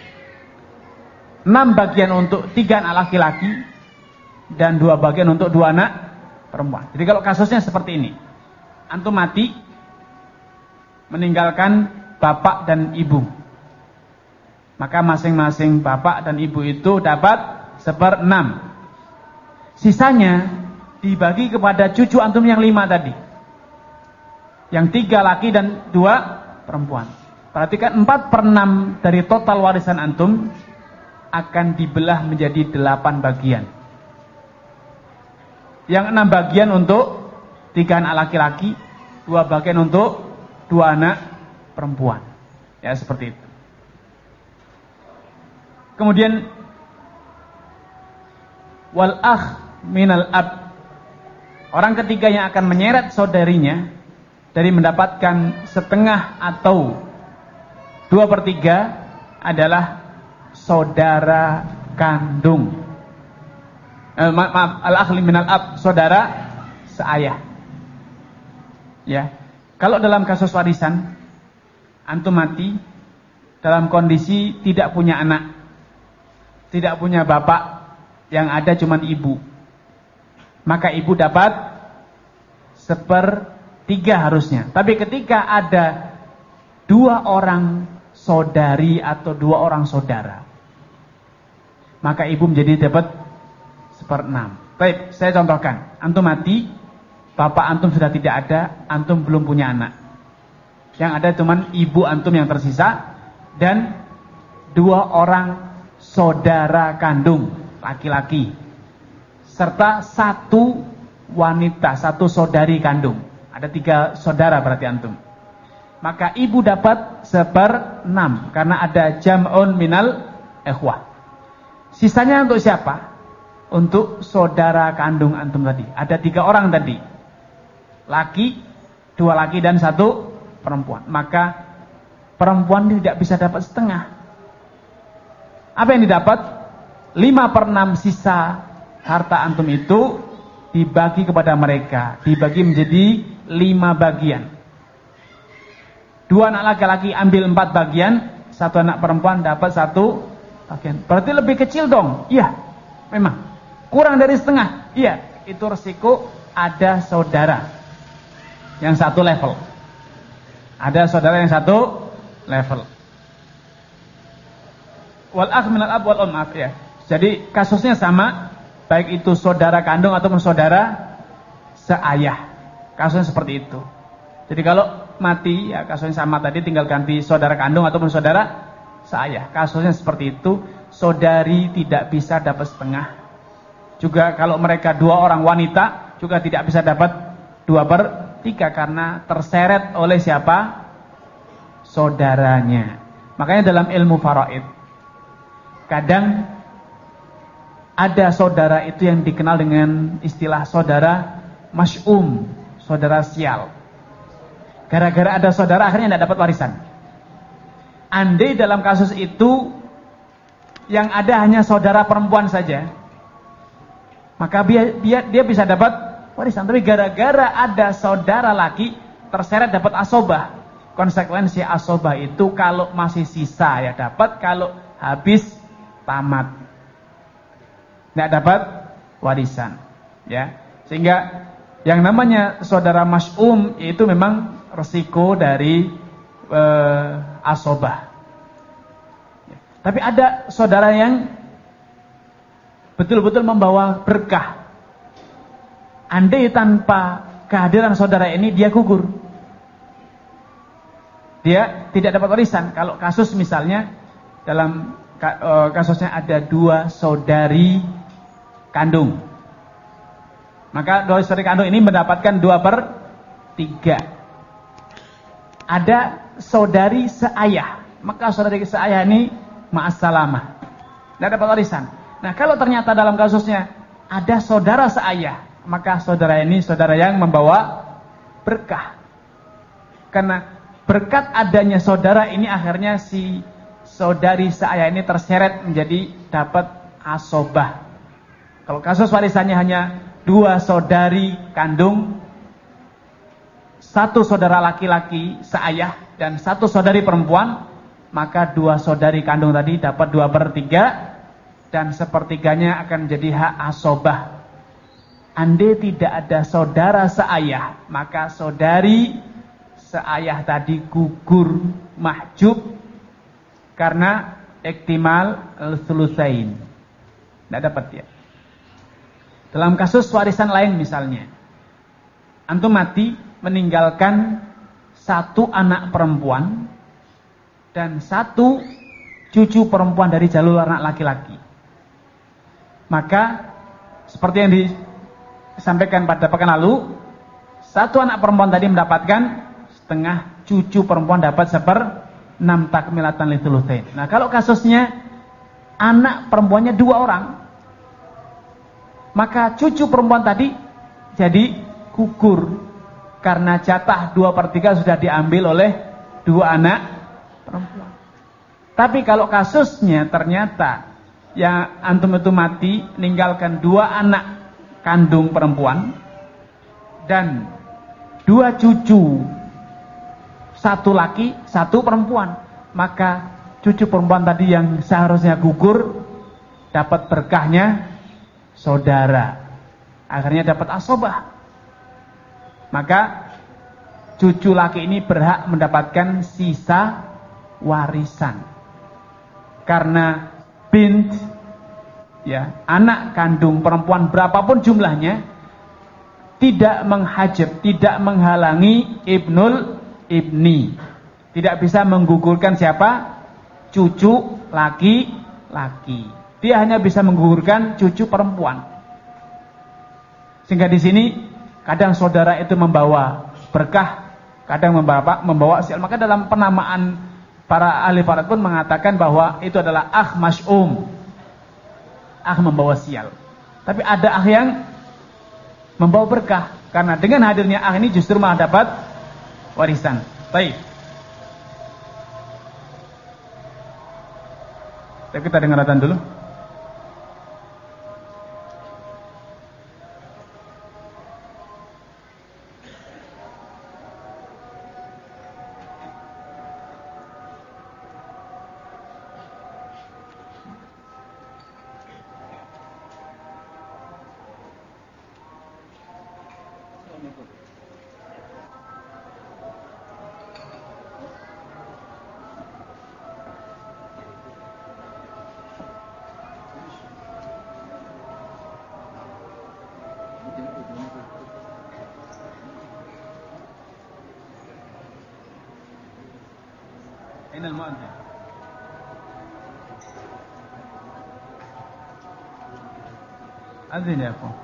Enam bagian untuk tiga anak laki-laki dan dua bagian untuk dua anak perempuan. Jadi kalau kasusnya seperti ini, antum mati meninggalkan bapak dan ibu, maka masing-masing bapak dan ibu itu dapat seperenam. Sisanya dibagi kepada cucu antum yang lima tadi, yang tiga laki dan dua perempuan. Perhatikan, empat per enam dari total warisan antum akan dibelah menjadi delapan bagian. Yang enam bagian untuk tiga anak laki-laki, dua bagian untuk dua anak perempuan. Ya, seperti itu. Kemudian wal akh minal ab, orang ketiga yang akan menyeret saudarinya dari mendapatkan setengah atau dua per tiga adalah saudara kandung. Eh, maaf, maaf al-akh minal ab, saudara seayah. Ya. Kalau dalam kasus warisan antum mati dalam kondisi tidak punya anak, tidak punya bapak, yang ada cuma ibu, maka ibu dapat sepertiga harusnya. Tapi ketika ada dua orang saudari atau dua orang saudara, maka ibu menjadi dapat seperenam. Baik, saya contohkan. Antum mati, bapak antum sudah tidak ada, antum belum punya anak. Yang ada cuma ibu antum yang tersisa dan dua orang saudara kandung laki-laki serta satu wanita, satu saudari kandung. Ada tiga saudara berarti antum. Maka ibu dapat seperenam karena ada jam'un minal ikhwah. Sisanya untuk siapa? Untuk saudara kandung antum tadi. Ada tiga orang tadi, laki, dua laki dan satu perempuan. Maka perempuan tidak bisa dapat setengah. Apa yang didapat? lima per enam sisa harta antum itu dibagi kepada mereka, dibagi menjadi lima bagian. Dua anak laki-laki ambil empat bagian, satu anak perempuan dapat satu bagian. Berarti lebih kecil dong? Iya, memang. Kurang dari setengah? Iya, itu resiko ada saudara yang satu level. Ada saudara yang satu level. Wal akh minal ab wal um, ya. Jadi kasusnya sama, baik itu saudara kandung ataupun saudara seayah. Kasusnya seperti itu. Jadi kalau mati, ya kasusnya sama tadi, tinggal ganti saudara kandung ataupun saudara seayah. Kasusnya seperti itu, saudari tidak bisa dapat setengah. Juga kalau mereka dua orang wanita, juga tidak bisa dapat dua per tiga karena terseret oleh siapa? Saudaranya. Makanya dalam ilmu faraid, kadang ada saudara itu yang dikenal dengan istilah saudara masy'um, saudara sial. Gara-gara ada saudara akhirnya tidak dapat warisan. Andai dalam kasus itu yang ada hanya saudara perempuan saja, maka dia, dia, dia bisa dapat warisan. Tapi gara-gara ada saudara laki, terseret dapat asobah. Konsekuensi asobah itu kalau masih sisa ya dapat, kalau habis tamat tidak dapat warisan, ya. Sehingga yang namanya saudara masy'um itu memang resiko dari e, asobah. Ya. Tapi ada saudara yang betul-betul membawa berkah, andai tanpa kehadiran saudara ini dia gugur. Dia tidak dapat warisan. Kalau kasus misalnya dalam kasusnya ada dua saudari kandung, maka dua saudari kandung ini mendapatkan dua per tiga. Ada saudari seayah, maka saudari seayah ini ma'assalamah, tidak dapat warisan. Nah, kalau ternyata dalam kasusnya ada saudara seayah, maka saudara ini saudara yang membawa berkah. Karena berkat adanya saudara ini akhirnya si saudari seayah ini terseret menjadi dapat asobah. Kalau kasus warisannya hanya dua saudari kandung, satu saudara laki-laki seayah dan satu saudari perempuan, maka dua saudari kandung tadi dapat dua per tiga dan sepertiganya akan menjadi hak asobah. Andai tidak ada saudara seayah, maka saudari seayah tadi gugur mahjub karena iktimal al-thulutsain. Tidak dapat ya. Dalam kasus warisan lain misalnya, antum mati meninggalkan satu anak perempuan dan satu cucu perempuan dari jalur anak laki-laki. Maka seperti yang disampaikan pada pekan lalu, satu anak perempuan tadi mendapatkan setengah, cucu perempuan dapat seper enam takmilatan litsulutain. Nah, kalau kasusnya anak perempuannya dua orang, maka cucu perempuan tadi jadi gugur karena jatah dua per tiga sudah diambil oleh dua anak perempuan. Tapi kalau kasusnya ternyata yang antum itu mati meninggalkan dua anak kandung perempuan dan dua cucu, satu laki, satu perempuan, maka cucu perempuan tadi yang seharusnya gugur dapat berkahnya saudara, akhirnya dapat asobah. Maka cucu laki ini berhak mendapatkan sisa warisan. Karena bint, ya, anak kandung perempuan berapapun jumlahnya tidak menghajab, tidak menghalangi ibnul ibni. Tidak bisa menggugurkan siapa? Cucu laki-laki. Dia hanya bisa menggugurkan cucu perempuan. Sehingga di sini kadang saudara itu membawa berkah, kadang membawa membawa sial. Maka dalam penamaan para ahli farad pun mengatakan bahwa itu adalah akh mas'um. Akh membawa sial. Tapi ada akh yang membawa berkah, karena dengan hadirnya akh ini justru malah dapat warisan. Baik. Kita dengar adzan dulu. أين المؤذن؟ أذن يا أخوان.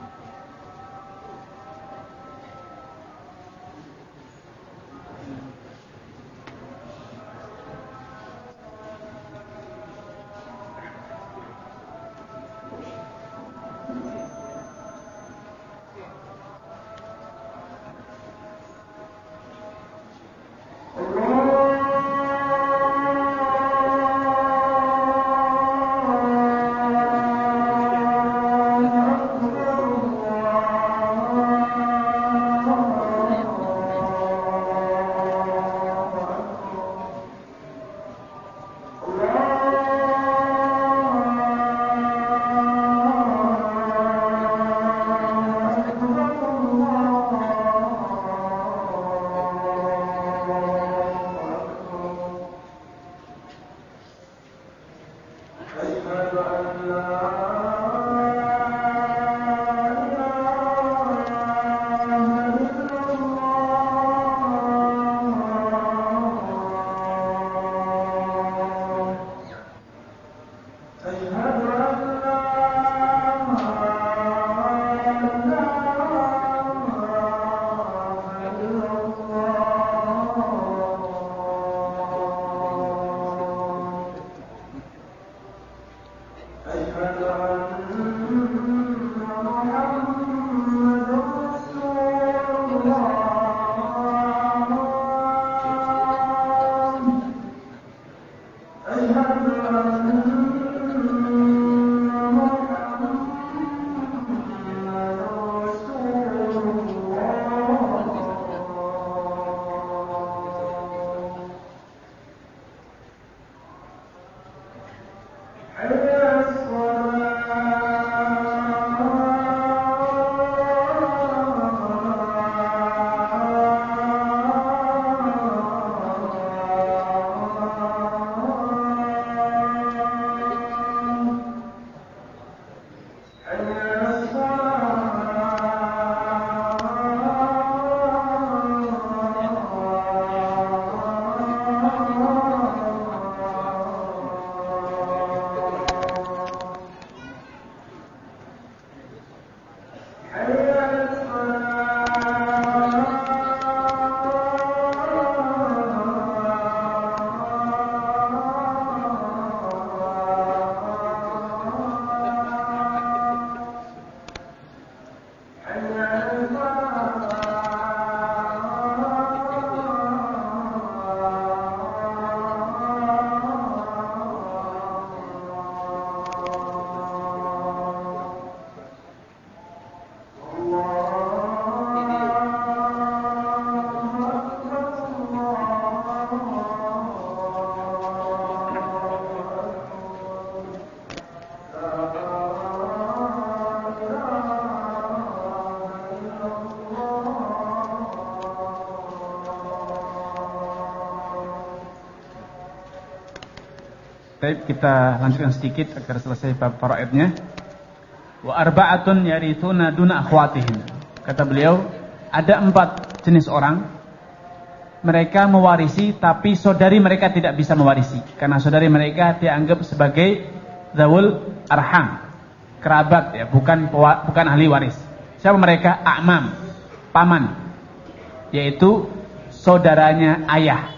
Baik, kita lanjutkan sedikit agar selesai bab faraidnya. Wa arba'atun yarithuna duna akhwatihim. Kata beliau, ada empat jenis orang, mereka mewarisi tapi saudari mereka tidak bisa mewarisi karena saudari mereka dianggap sebagai zawul arham, kerabat ya, bukan bukan ahli waris. Siapa mereka? A'mam, paman, yaitu saudaranya ayah.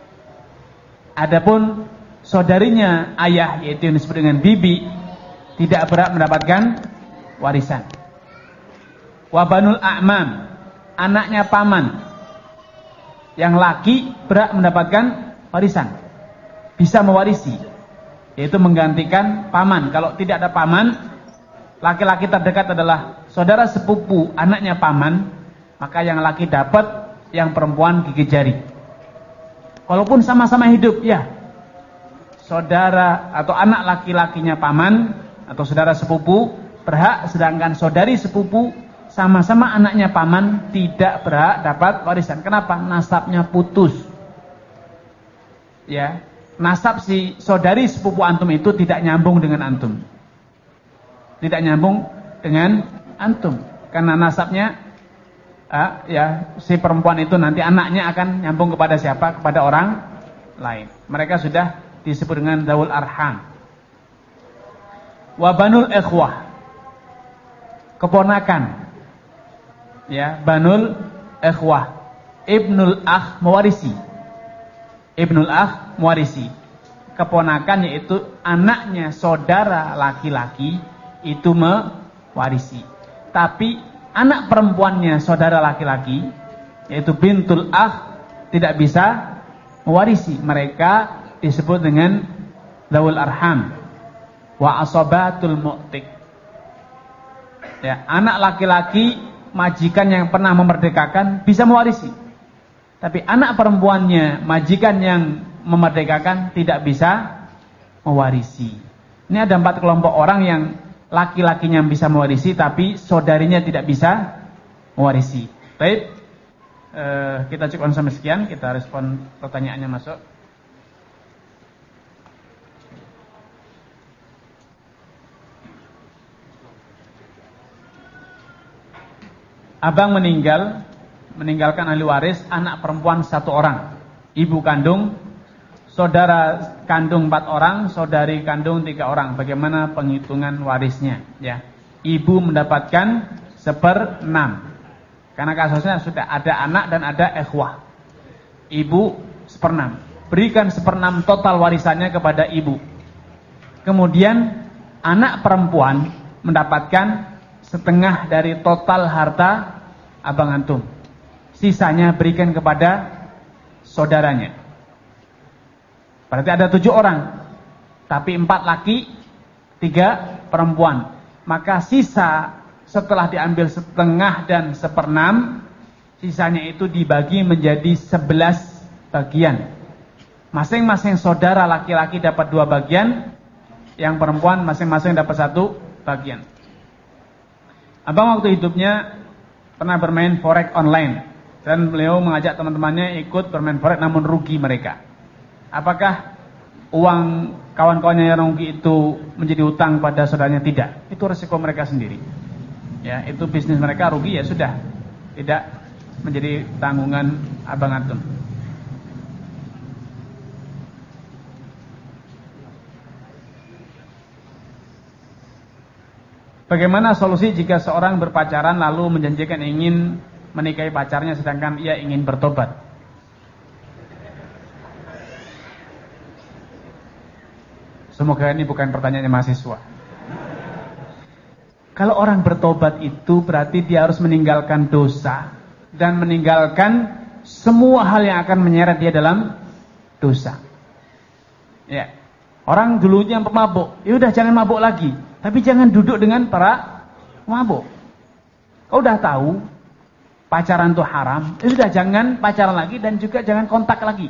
Adapun saudarinya ayah, yaitu yang disebut dengan bibi, tidak berhak mendapatkan warisan. Wabanul a'mam, anaknya paman yang laki berhak mendapatkan warisan, bisa mewarisi, yaitu menggantikan paman. Kalau tidak ada paman, laki-laki terdekat adalah saudara sepupu anaknya paman, maka yang laki dapat, yang perempuan gigi jari. Walaupun sama-sama hidup, ya, saudara atau anak laki-lakinya paman atau saudara sepupu berhak, sedangkan saudari sepupu sama-sama anaknya paman tidak berhak dapat warisan. Kenapa? Nasabnya putus. Ya, nasab si saudari sepupu antum itu tidak nyambung dengan antum. Tidak nyambung dengan antum karena nasabnya ah, ya si perempuan itu nanti anaknya akan nyambung kepada siapa? Kepada orang lain. Mereka sudah disebut dengan zawul arham. Wa banul ikhwah, keponakan. Ya, banul ikhwah, ibnul akh mewarisi. Ibnul akh mewarisi. Keponakan yaitu anaknya saudara laki-laki itu mewarisi. Tapi anak perempuannya saudara laki-laki yaitu bintul akh tidak bisa mewarisi. Mereka disebut dengan zawul arham wa asabatul mu'tik. Ya, anak laki-laki majikan yang pernah memerdekakan bisa mewarisi. Tapi anak perempuannya majikan yang memerdekakan tidak bisa mewarisi. Ini ada empat kelompok orang yang laki-lakinya bisa mewarisi tapi saudarinya tidak bisa mewarisi. Baik, eh, kita cukupkan sampai sekian. Kita respon pertanyaannya masuk. Abang meninggal, meninggalkan ahli waris anak perempuan satu orang, ibu kandung, saudara kandung empat orang, saudari kandung tiga orang. Bagaimana penghitungan warisnya? Ya, ibu mendapatkan seperenam, karena kasusnya sudah ada anak dan ada ikhwah. Ibu seperenam, berikan seperenam total warisannya kepada ibu. Kemudian anak perempuan mendapatkan setengah dari total harta abang antum. Sisanya berikan kepada saudaranya. Berarti ada tujuh orang, tapi empat laki, tiga perempuan. Maka sisa setelah diambil setengah dan seperenam, sisanya itu dibagi menjadi sebelas bagian. Masing-masing saudara laki-laki dapat dua bagian, yang perempuan masing-masing dapat satu bagian. Abang waktu hidupnya pernah bermain forex online dan beliau mengajak teman-temannya ikut bermain forex namun rugi mereka. Apakah uang kawan-kawannya yang rugi itu menjadi utang pada saudaranya? Tidak. Itu resiko mereka sendiri. Ya, itu bisnis mereka, rugi ya sudah. Tidak menjadi tanggungan abang antum. Bagaimana solusi jika seorang berpacaran lalu menjanjikan ingin menikahi pacarnya sedangkan ia ingin bertobat? Semoga ini bukan pertanyaannya mahasiswa. Kalau orang bertobat itu berarti dia harus meninggalkan dosa dan meninggalkan semua hal yang akan menyeret dia dalam dosa. Ya. Orang dulunya pemabuk, ya udah jangan mabuk lagi. Tapi jangan duduk dengan para mabuk. Kau udah tahu pacaran itu haram, ya sudah jangan pacaran lagi dan juga jangan kontak lagi.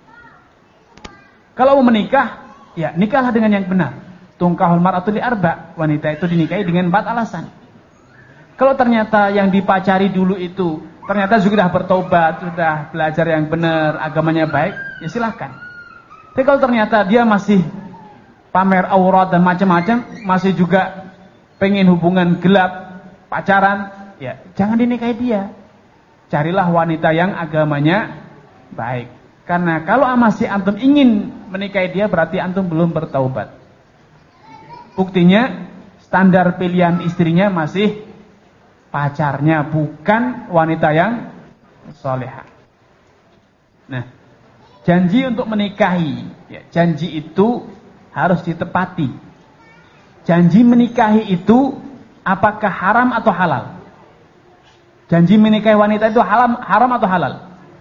Kalau mau menikah, ya nikahlah dengan yang benar. Tungkahul mar'atu li arba, wanita itu dinikahi dengan empat alasan. Kalau ternyata yang dipacari dulu itu ternyata sudah bertobat, sudah belajar yang benar, agamanya baik, ya silahkan. Tapi kalau ternyata dia masih pamer aurat dan macam-macam, masih juga pengen hubungan gelap, pacaran, ya jangan dinikahi dia. Carilah wanita yang agamanya baik. Karena kalau masih antum ingin menikahi dia, berarti antum belum bertaubat. Buktinya standar pilihan istrinya masih pacarnya, bukan wanita yang salehah. Nah, janji untuk menikahi, ya, janji itu harus ditepati. Janji menikahi itu apakah haram atau halal? Janji menikahi wanita itu haram, haram atau halal?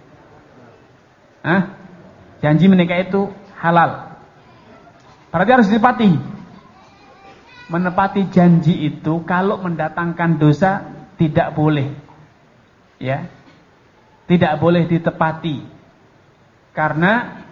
Hah? Janji menikah itu halal. Berarti harus ditepati. Menepati janji itu kalau mendatangkan dosa tidak boleh. Ya. Tidak boleh ditepati. Karena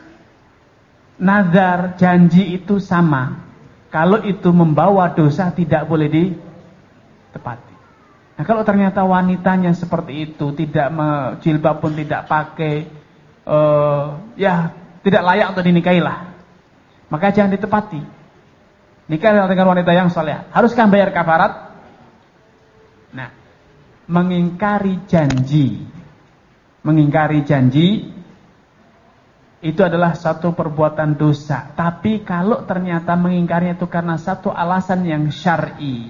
nazar, janji itu sama. Kalau itu membawa dosa tidak boleh ditepati. Nah, kalau ternyata wanitanya seperti itu, tidak jilbab pun tidak pakai, Uh, ya tidak layak untuk dinikahilah, maka jangan ditepati. Nikah dengan wanita yang saleh. Haruskah bayar kafarat? Nah, mengingkari janji, mengingkari janji itu adalah satu perbuatan dosa. Tapi kalau ternyata mengingkarinya itu karena satu alasan yang syar'i,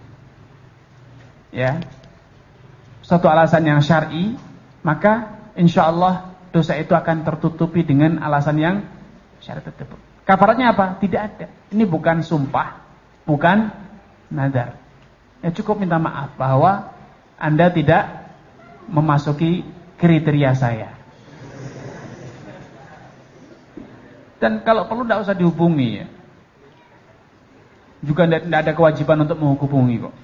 ya, satu alasan yang syar'i, maka insya Allah dosa itu akan tertutupi dengan alasan yang syar'i tersebut. Kafaratnya apa? Tidak ada. Ini bukan sumpah, bukan nadar. Ya cukup minta maaf bahwa Anda tidak memasuki kriteria saya. Dan kalau perlu tidak usah dihubungi, ya. Juga tidak ada kewajiban untuk menghubungi kok.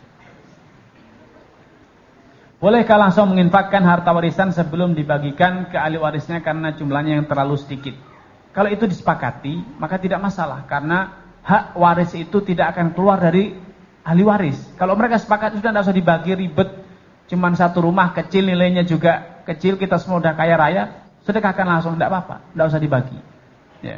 Bolehkah langsung menginfakkan harta warisan sebelum dibagikan ke ahli warisnya karena jumlahnya yang terlalu sedikit? Kalau itu disepakati, maka tidak masalah. Karena hak waris itu tidak akan keluar dari ahli waris. Kalau mereka sepakat sudah tidak usah dibagi, ribet. Cuman satu rumah kecil, nilainya juga kecil, kita semua udah kaya raya, sedekahkan langsung, tidak apa-apa, tidak usah dibagi. Ya.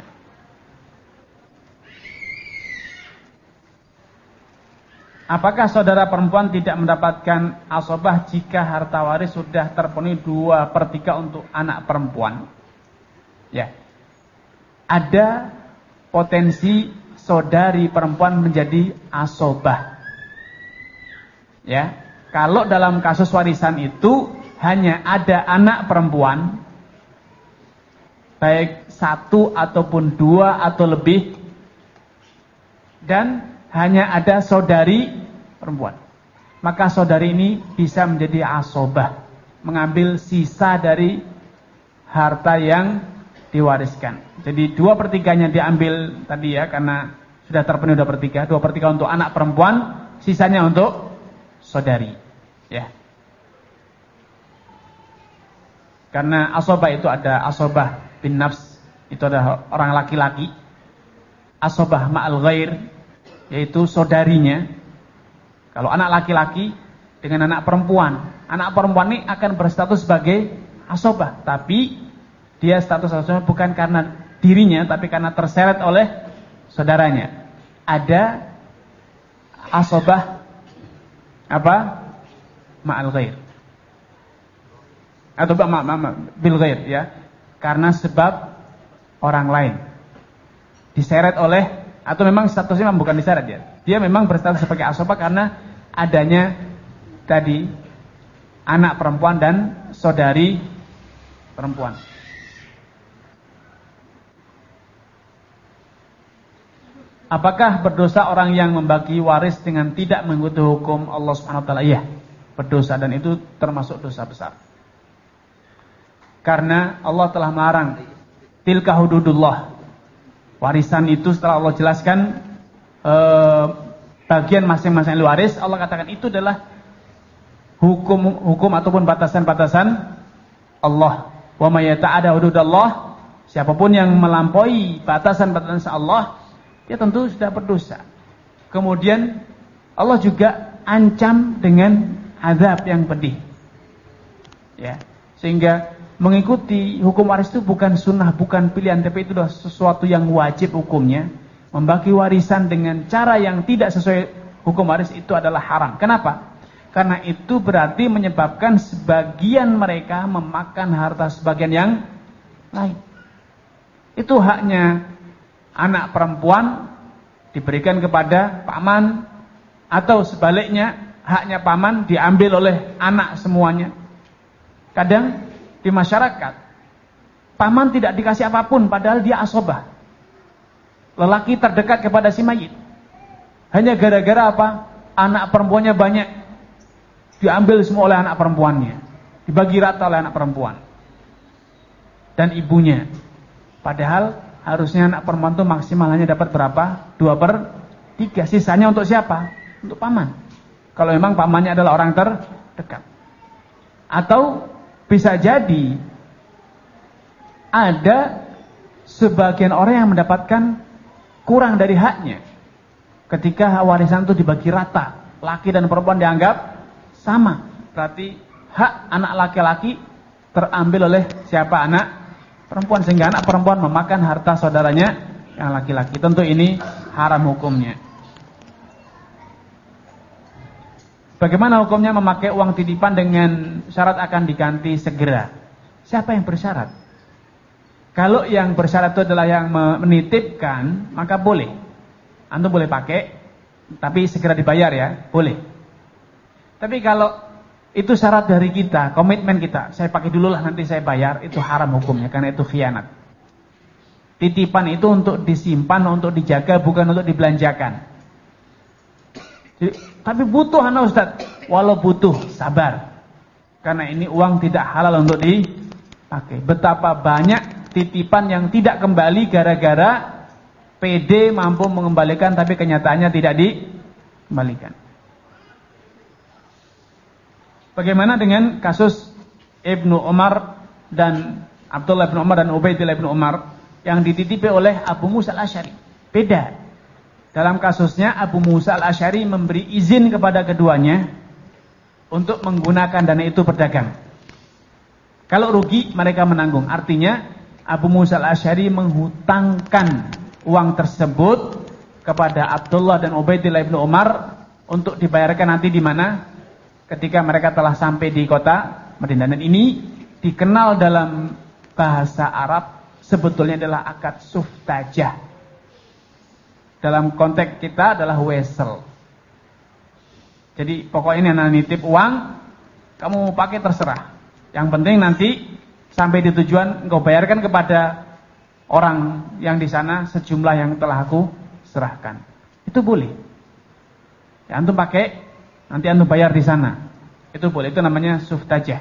Apakah saudara perempuan tidak mendapatkan asobah jika harta waris sudah terpenuhi dua per tiga untuk anak perempuan? Ya, ada potensi saudari perempuan menjadi asobah. Ya, kalau dalam kasus warisan itu hanya ada anak perempuan, baik satu ataupun dua atau lebih, dan hanya ada saudari perempuan, maka saudari ini bisa menjadi asobah, mengambil sisa dari harta yang diwariskan. Jadi dua per tiganya diambil tadi ya, karena sudah terpenuhi dua per tiga, dua per tiga untuk anak perempuan, sisanya untuk saudari. Ya. Karena asobah itu ada asobah bin nafs, itu ada orang laki-laki, asobah ma'al ghair, yaitu saudarinya. Kalau anak laki-laki dengan anak perempuan, anak perempuan ini akan berstatus sebagai asobah, tapi dia status asobah bukan karena dirinya, tapi karena terseret oleh saudaranya. Ada asobah apa? Ma'al ghair, atau ma, ma, ma, bil ghair, ya, karena sebab orang lain diseret oleh, atau memang statusnya memang bukan diseret ya. Dia memang berstatus sebagai asobah karena adanya tadi anak perempuan dan saudari perempuan. Apakah berdosa orang yang membagi waris dengan tidak mengikuti hukum Allah Subhanahu wa taala? Iya, berdosa, dan itu termasuk dosa besar. Karena Allah telah melarang, tilka hududullah. Warisan itu setelah Allah jelaskan eh, bagian masing-masing ahli waris, Allah katakan itu adalah hukum hukum ataupun batasan-batasan Allah. Wa may yata'adda hududallah, siapapun yang melampaui batasan-batasan Allah, dia tentu sudah berdosa. Kemudian Allah juga ancam dengan azab yang pedih. Ya, sehingga mengikuti hukum waris itu bukan sunnah, bukan pilihan, tapi itu adalah sesuatu yang wajib hukumnya. Membagi warisan dengan cara yang tidak sesuai hukum waris itu adalah haram. Kenapa? Karena itu berarti menyebabkan sebagian mereka memakan harta sebagian yang lain. Itu haknya anak perempuan diberikan kepada paman, atau sebaliknya haknya paman diambil oleh anak semuanya. Kadang di masyarakat paman tidak dikasih apapun padahal dia asobah, lelaki terdekat kepada si mayit. Hanya gara-gara apa? Anak perempuannya banyak, diambil semua oleh anak perempuannya, dibagi rata oleh anak perempuan dan ibunya. Padahal harusnya anak perempuan itu maksimal hanya dapat berapa? Dua per tiga. Sisanya untuk siapa? Untuk paman. Kalau memang pamannya adalah orang terdekat. Atau bisa jadi ada sebagian orang yang mendapatkan kurang dari haknya. Ketika warisan itu dibagi rata, laki dan perempuan dianggap sama. Berarti hak anak laki-laki terambil oleh siapa? Anak perempuan. Sehingga anak perempuan memakan harta saudaranya yang laki-laki. Tentu ini haram hukumnya. Bagaimana hukumnya memakai uang titipan dengan syarat akan diganti segera? Siapa yang bersyarat? Kalau yang bersyarat itu adalah yang menitipkan, maka boleh. Antum boleh pakai, tapi segera dibayar ya, boleh. Tapi kalau itu syarat dari kita, komitmen kita, saya pakai dulu lah nanti saya bayar, itu haram hukumnya, karena itu khianat. Titipan itu untuk disimpan, untuk dijaga, bukan untuk dibelanjakan. Jadi, tapi butuh anak Ustaz, walau butuh, sabar. Karena ini uang tidak halal untuk dipakai. Betapa banyak titipan yang tidak kembali gara-gara P D mampu mengembalikan, tapi kenyataannya tidak dikembalikan. Bagaimana dengan kasus Ibnu Umar dan Abdullah bin Umar dan Ubaidillah bin Umar yang dititipi oleh Abu Musa al-Asy'ari? Beda. Dalam kasusnya Abu Musa al-Asy'ari memberi izin kepada keduanya untuk menggunakan dana itu berdagang. Kalau rugi mereka menanggung. Artinya Abu Musa al-Asy'ari menghutangkan uang tersebut kepada Abdullah dan Ubaidillah bin Umar untuk dibayarkan nanti di mana? Ketika mereka telah sampai di kota Madinah. Dan ini dikenal dalam bahasa Arab sebetulnya adalah akad suftajah. Dalam konteks kita adalah wesel. Jadi pokoknya ini nitip uang, kamu mau pakai terserah. Yang penting nanti sampai di tujuan engkau bayarkan kepada orang yang di sana sejumlah yang telah aku serahkan. Itu boleh. Ya, antum pakai, nanti antum bayar di sana. Itu boleh. Itu namanya suftajah.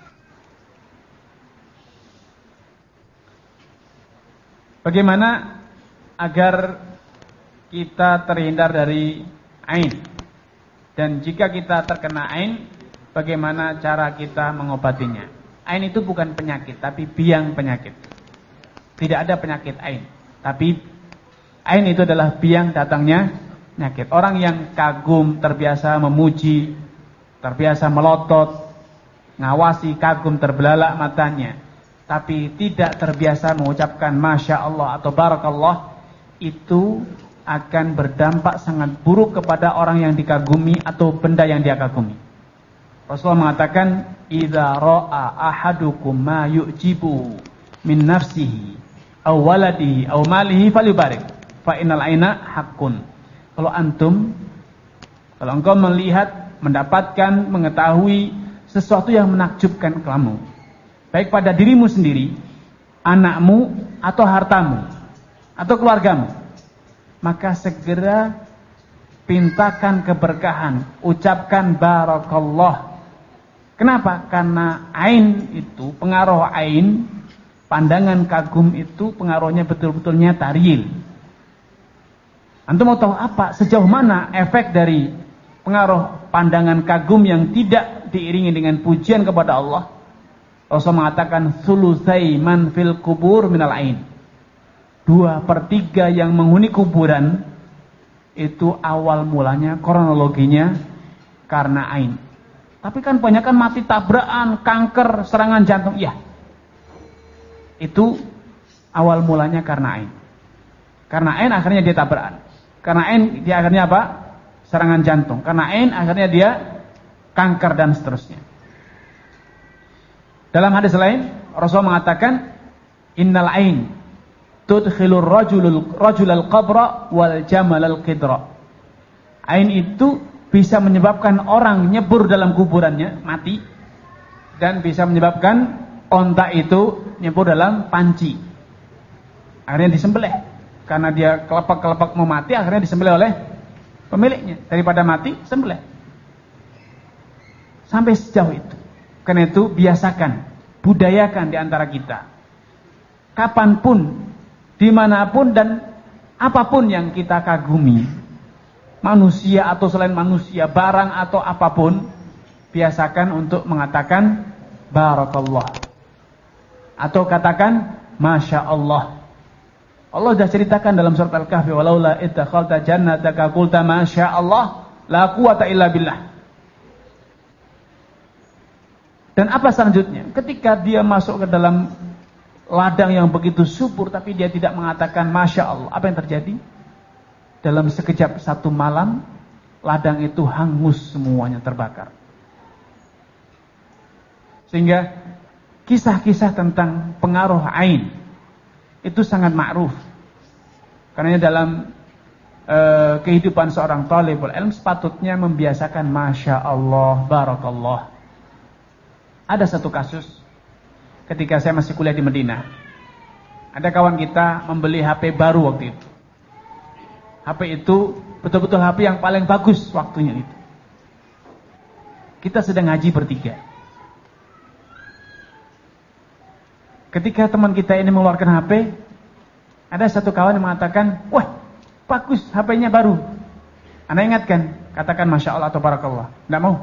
Bagaimana agar kita terhindar dari ain? Dan jika kita terkena ain, bagaimana cara kita mengobatinya? Ain itu bukan penyakit, tapi biang penyakit. Tidak ada penyakit ain, tapi ain itu adalah biang datangnya penyakit. Orang yang kagum, terbiasa memuji, terbiasa melotot, ngawasi, kagum, terbelalak matanya, tapi tidak terbiasa mengucapkan Masya Allah atau Barakallah, itu akan berdampak sangat buruk kepada orang yang dikagumi atau benda yang dia kagumi. Rasulullah mengatakan, "Idza ra'a ahadukum ma yu'jibu min nafsihi aw waladihi aw malihi falyubarik fa innal aina haqqun." Kalau antum, kalau engkau melihat, mendapatkan, mengetahui sesuatu yang menakjubkan kamu, baik pada dirimu sendiri, anakmu atau hartamu atau keluargamu, maka segera pintakan keberkahan, ucapkan barakallah. Kenapa? Karena ain itu, pengaruh ain, pandangan kagum itu pengaruhnya betul-betul nyata, real. Antum mau tahu apa? Sejauh mana efek dari pengaruh pandangan kagum yang tidak diiringi dengan pujian kepada Allah? Rasul mengatakan sulusai man fil kubur minal ain. Dua per tiga yang menghuni kuburan itu awal mulanya, kronologinya karena ain. Tapi kan banyak kan mati tabrakan, kanker, serangan jantung. Iya. Itu awal mulanya karena ain. Karena ain akhirnya dia tabrakan. Karena ain dia akhirnya apa? Serangan jantung. Karena ain akhirnya dia kanker dan seterusnya. Dalam hadis lain Rasul mengatakan innal ain tudkhilur rajulul rajulal qabra wal jamalal qidra. Ain itu bisa menyebabkan orang nyebur dalam kuburannya, mati, dan bisa menyebabkan onta itu nyebur dalam panci. Akhirnya disembelih. Karena dia kelepak-kelepak mau mati, akhirnya disembelih oleh pemiliknya. Daripada mati, sembelih. Sampai sejauh itu. Karena itu biasakan, budayakan di antara kita. Kapanpun, dimanapun dan apapun yang kita kagumi, manusia atau selain manusia, barang atau apapun, biasakan untuk mengatakan barakallah. Atau katakan masya Allah. Allah sudah ceritakan dalam surat Al-Kahfi, walaula ittakhalta jannataka qulta masya Allah la quwata illa billah. Dan apa selanjutnya? Ketika dia masuk ke dalam ladang yang begitu subur tapi dia tidak mengatakan masya Allah, apa yang terjadi? Dalam sekejap satu malam ladang itu hangus semuanya, terbakar. Sehingga kisah-kisah tentang pengaruh ain itu sangat ma'ruf. Karena dalam e, kehidupan seorang talibul ilm sepatutnya membiasakan masya Allah, barakallah. Ada satu kasus ketika saya masih kuliah di Madinah. Ada kawan kita membeli H P baru waktu itu. H P itu betul-betul H P yang paling bagus waktunya itu. Kita sedang ngaji bertiga. Ketika teman kita ini mengeluarkan H P, ada satu kawan yang mengatakan, wah bagus H P-nya baru. Anda ingatkan, katakan masya Allah atau barakallah. Tidak mau.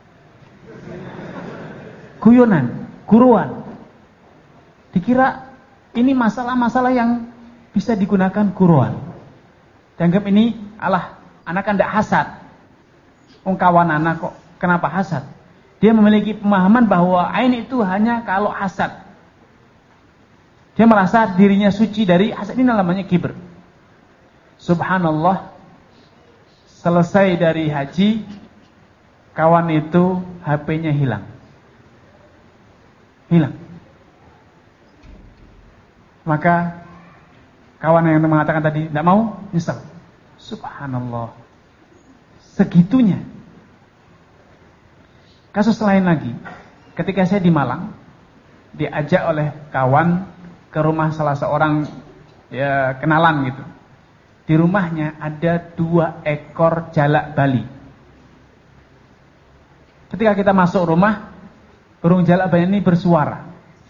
Guyonan, guruan. Dikira ini masalah-masalah yang bisa digunakan guruan. Dianggap ini, alah, anak kan tidak hasad. Ungkawan anak kok, kenapa hasad? Dia memiliki pemahaman bahwa ain itu hanya kalau hasad. Dia merasa dirinya suci dari hasad. Ini namanya kibr. Subhanallah, selesai dari haji, kawan itu H P-nya hilang. Hilang. Maka kawan yang mengatakan tadi tidak mau, nyesal. Subhanallah. Segitunya. Kasus lain lagi. Ketika saya di Malang, diajak oleh kawan ke rumah salah seorang ya, kenalan gitu. Di rumahnya ada dua ekor jalak Bali. Ketika kita masuk rumah, burung jalak Bali ini bersuara.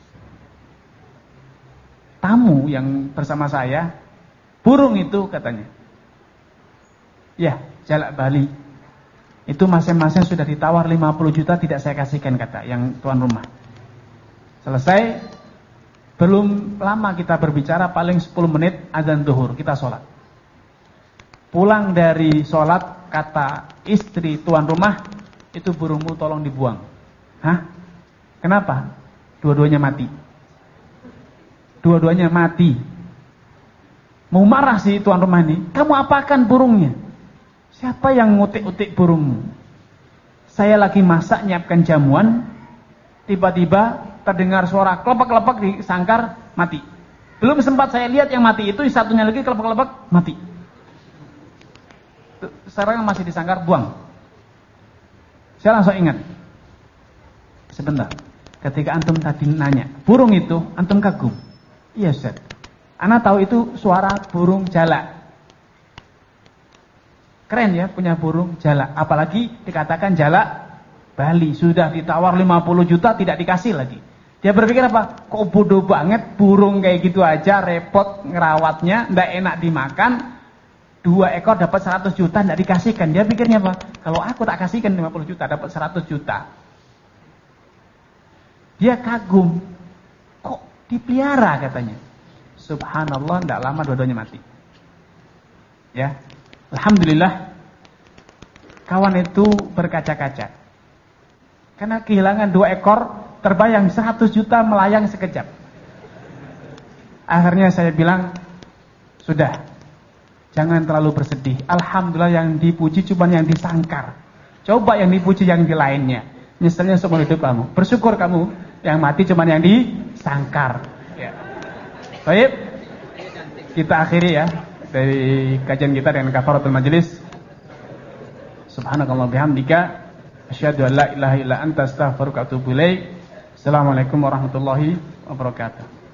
Tamu yang bersama saya, burung itu katanya, ya jalak Bali itu masing-masing sudah ditawar lima puluh juta, tidak saya kasihkan, kata yang tuan rumah. Selesai, belum lama kita berbicara, paling sepuluh menit azan zuhur, kita sholat. Pulang dari sholat, kata istri tuan rumah, itu burungmu tolong dibuang. Hah? Kenapa? Dua-duanya mati. Dua-duanya mati. Mau marah sih tuan rumah ini. Kamu apakan burungnya? Siapa yang ngutik-utik burungmu? Saya lagi masak, nyiapkan jamuan. Tiba-tiba terdengar suara kelepak-kelepak di sangkar, mati. Belum sempat saya lihat yang mati itu, satunya lagi kelepak-kelepak, mati. Sekarang masih di sangkar, buang. Saya langsung ingat. Sebentar. Ketika antum tadi nanya, burung itu antum kagum? Iya Ustaz. Ana tahu itu suara burung jalak. Keren ya punya burung jalak. Apalagi dikatakan jalak Bali. Sudah ditawar lima puluh juta tidak dikasih lagi. Dia berpikir apa? Kok bodoh banget burung kayak gitu aja, repot ngerawatnya, ndak enak dimakan. Dua ekor dapat seratus juta ndak dikasihkan. Dia pikirnya apa? Kalau aku tak kasihkan lima puluh juta dapat seratus juta. Dia kagum. Kok dipelihara katanya. Subhanallah, tidak lama dua-duanya mati. Ya, alhamdulillah kawan itu berkaca-kaca. Karena kehilangan dua ekor, terbayang seratus juta melayang sekejap. Akhirnya saya bilang, sudah, Jangan terlalu bersedih. Alhamdulillah yang dipuji cuma yang disangkar. Coba yang dipuji yang di lainnya. Misalnya seumur hidup kamu. Bersyukur kamu yang mati cuma yang disangkar. Ya. Baik. Kita akhiri ya dari kajian kita dengan kafaratul majelis. Subhanakallah bihamdika asyhadu an la ilaha illa anta astaghfiruka wa atubu ilaik. Assalamualaikum warahmatullahi wabarakatuh.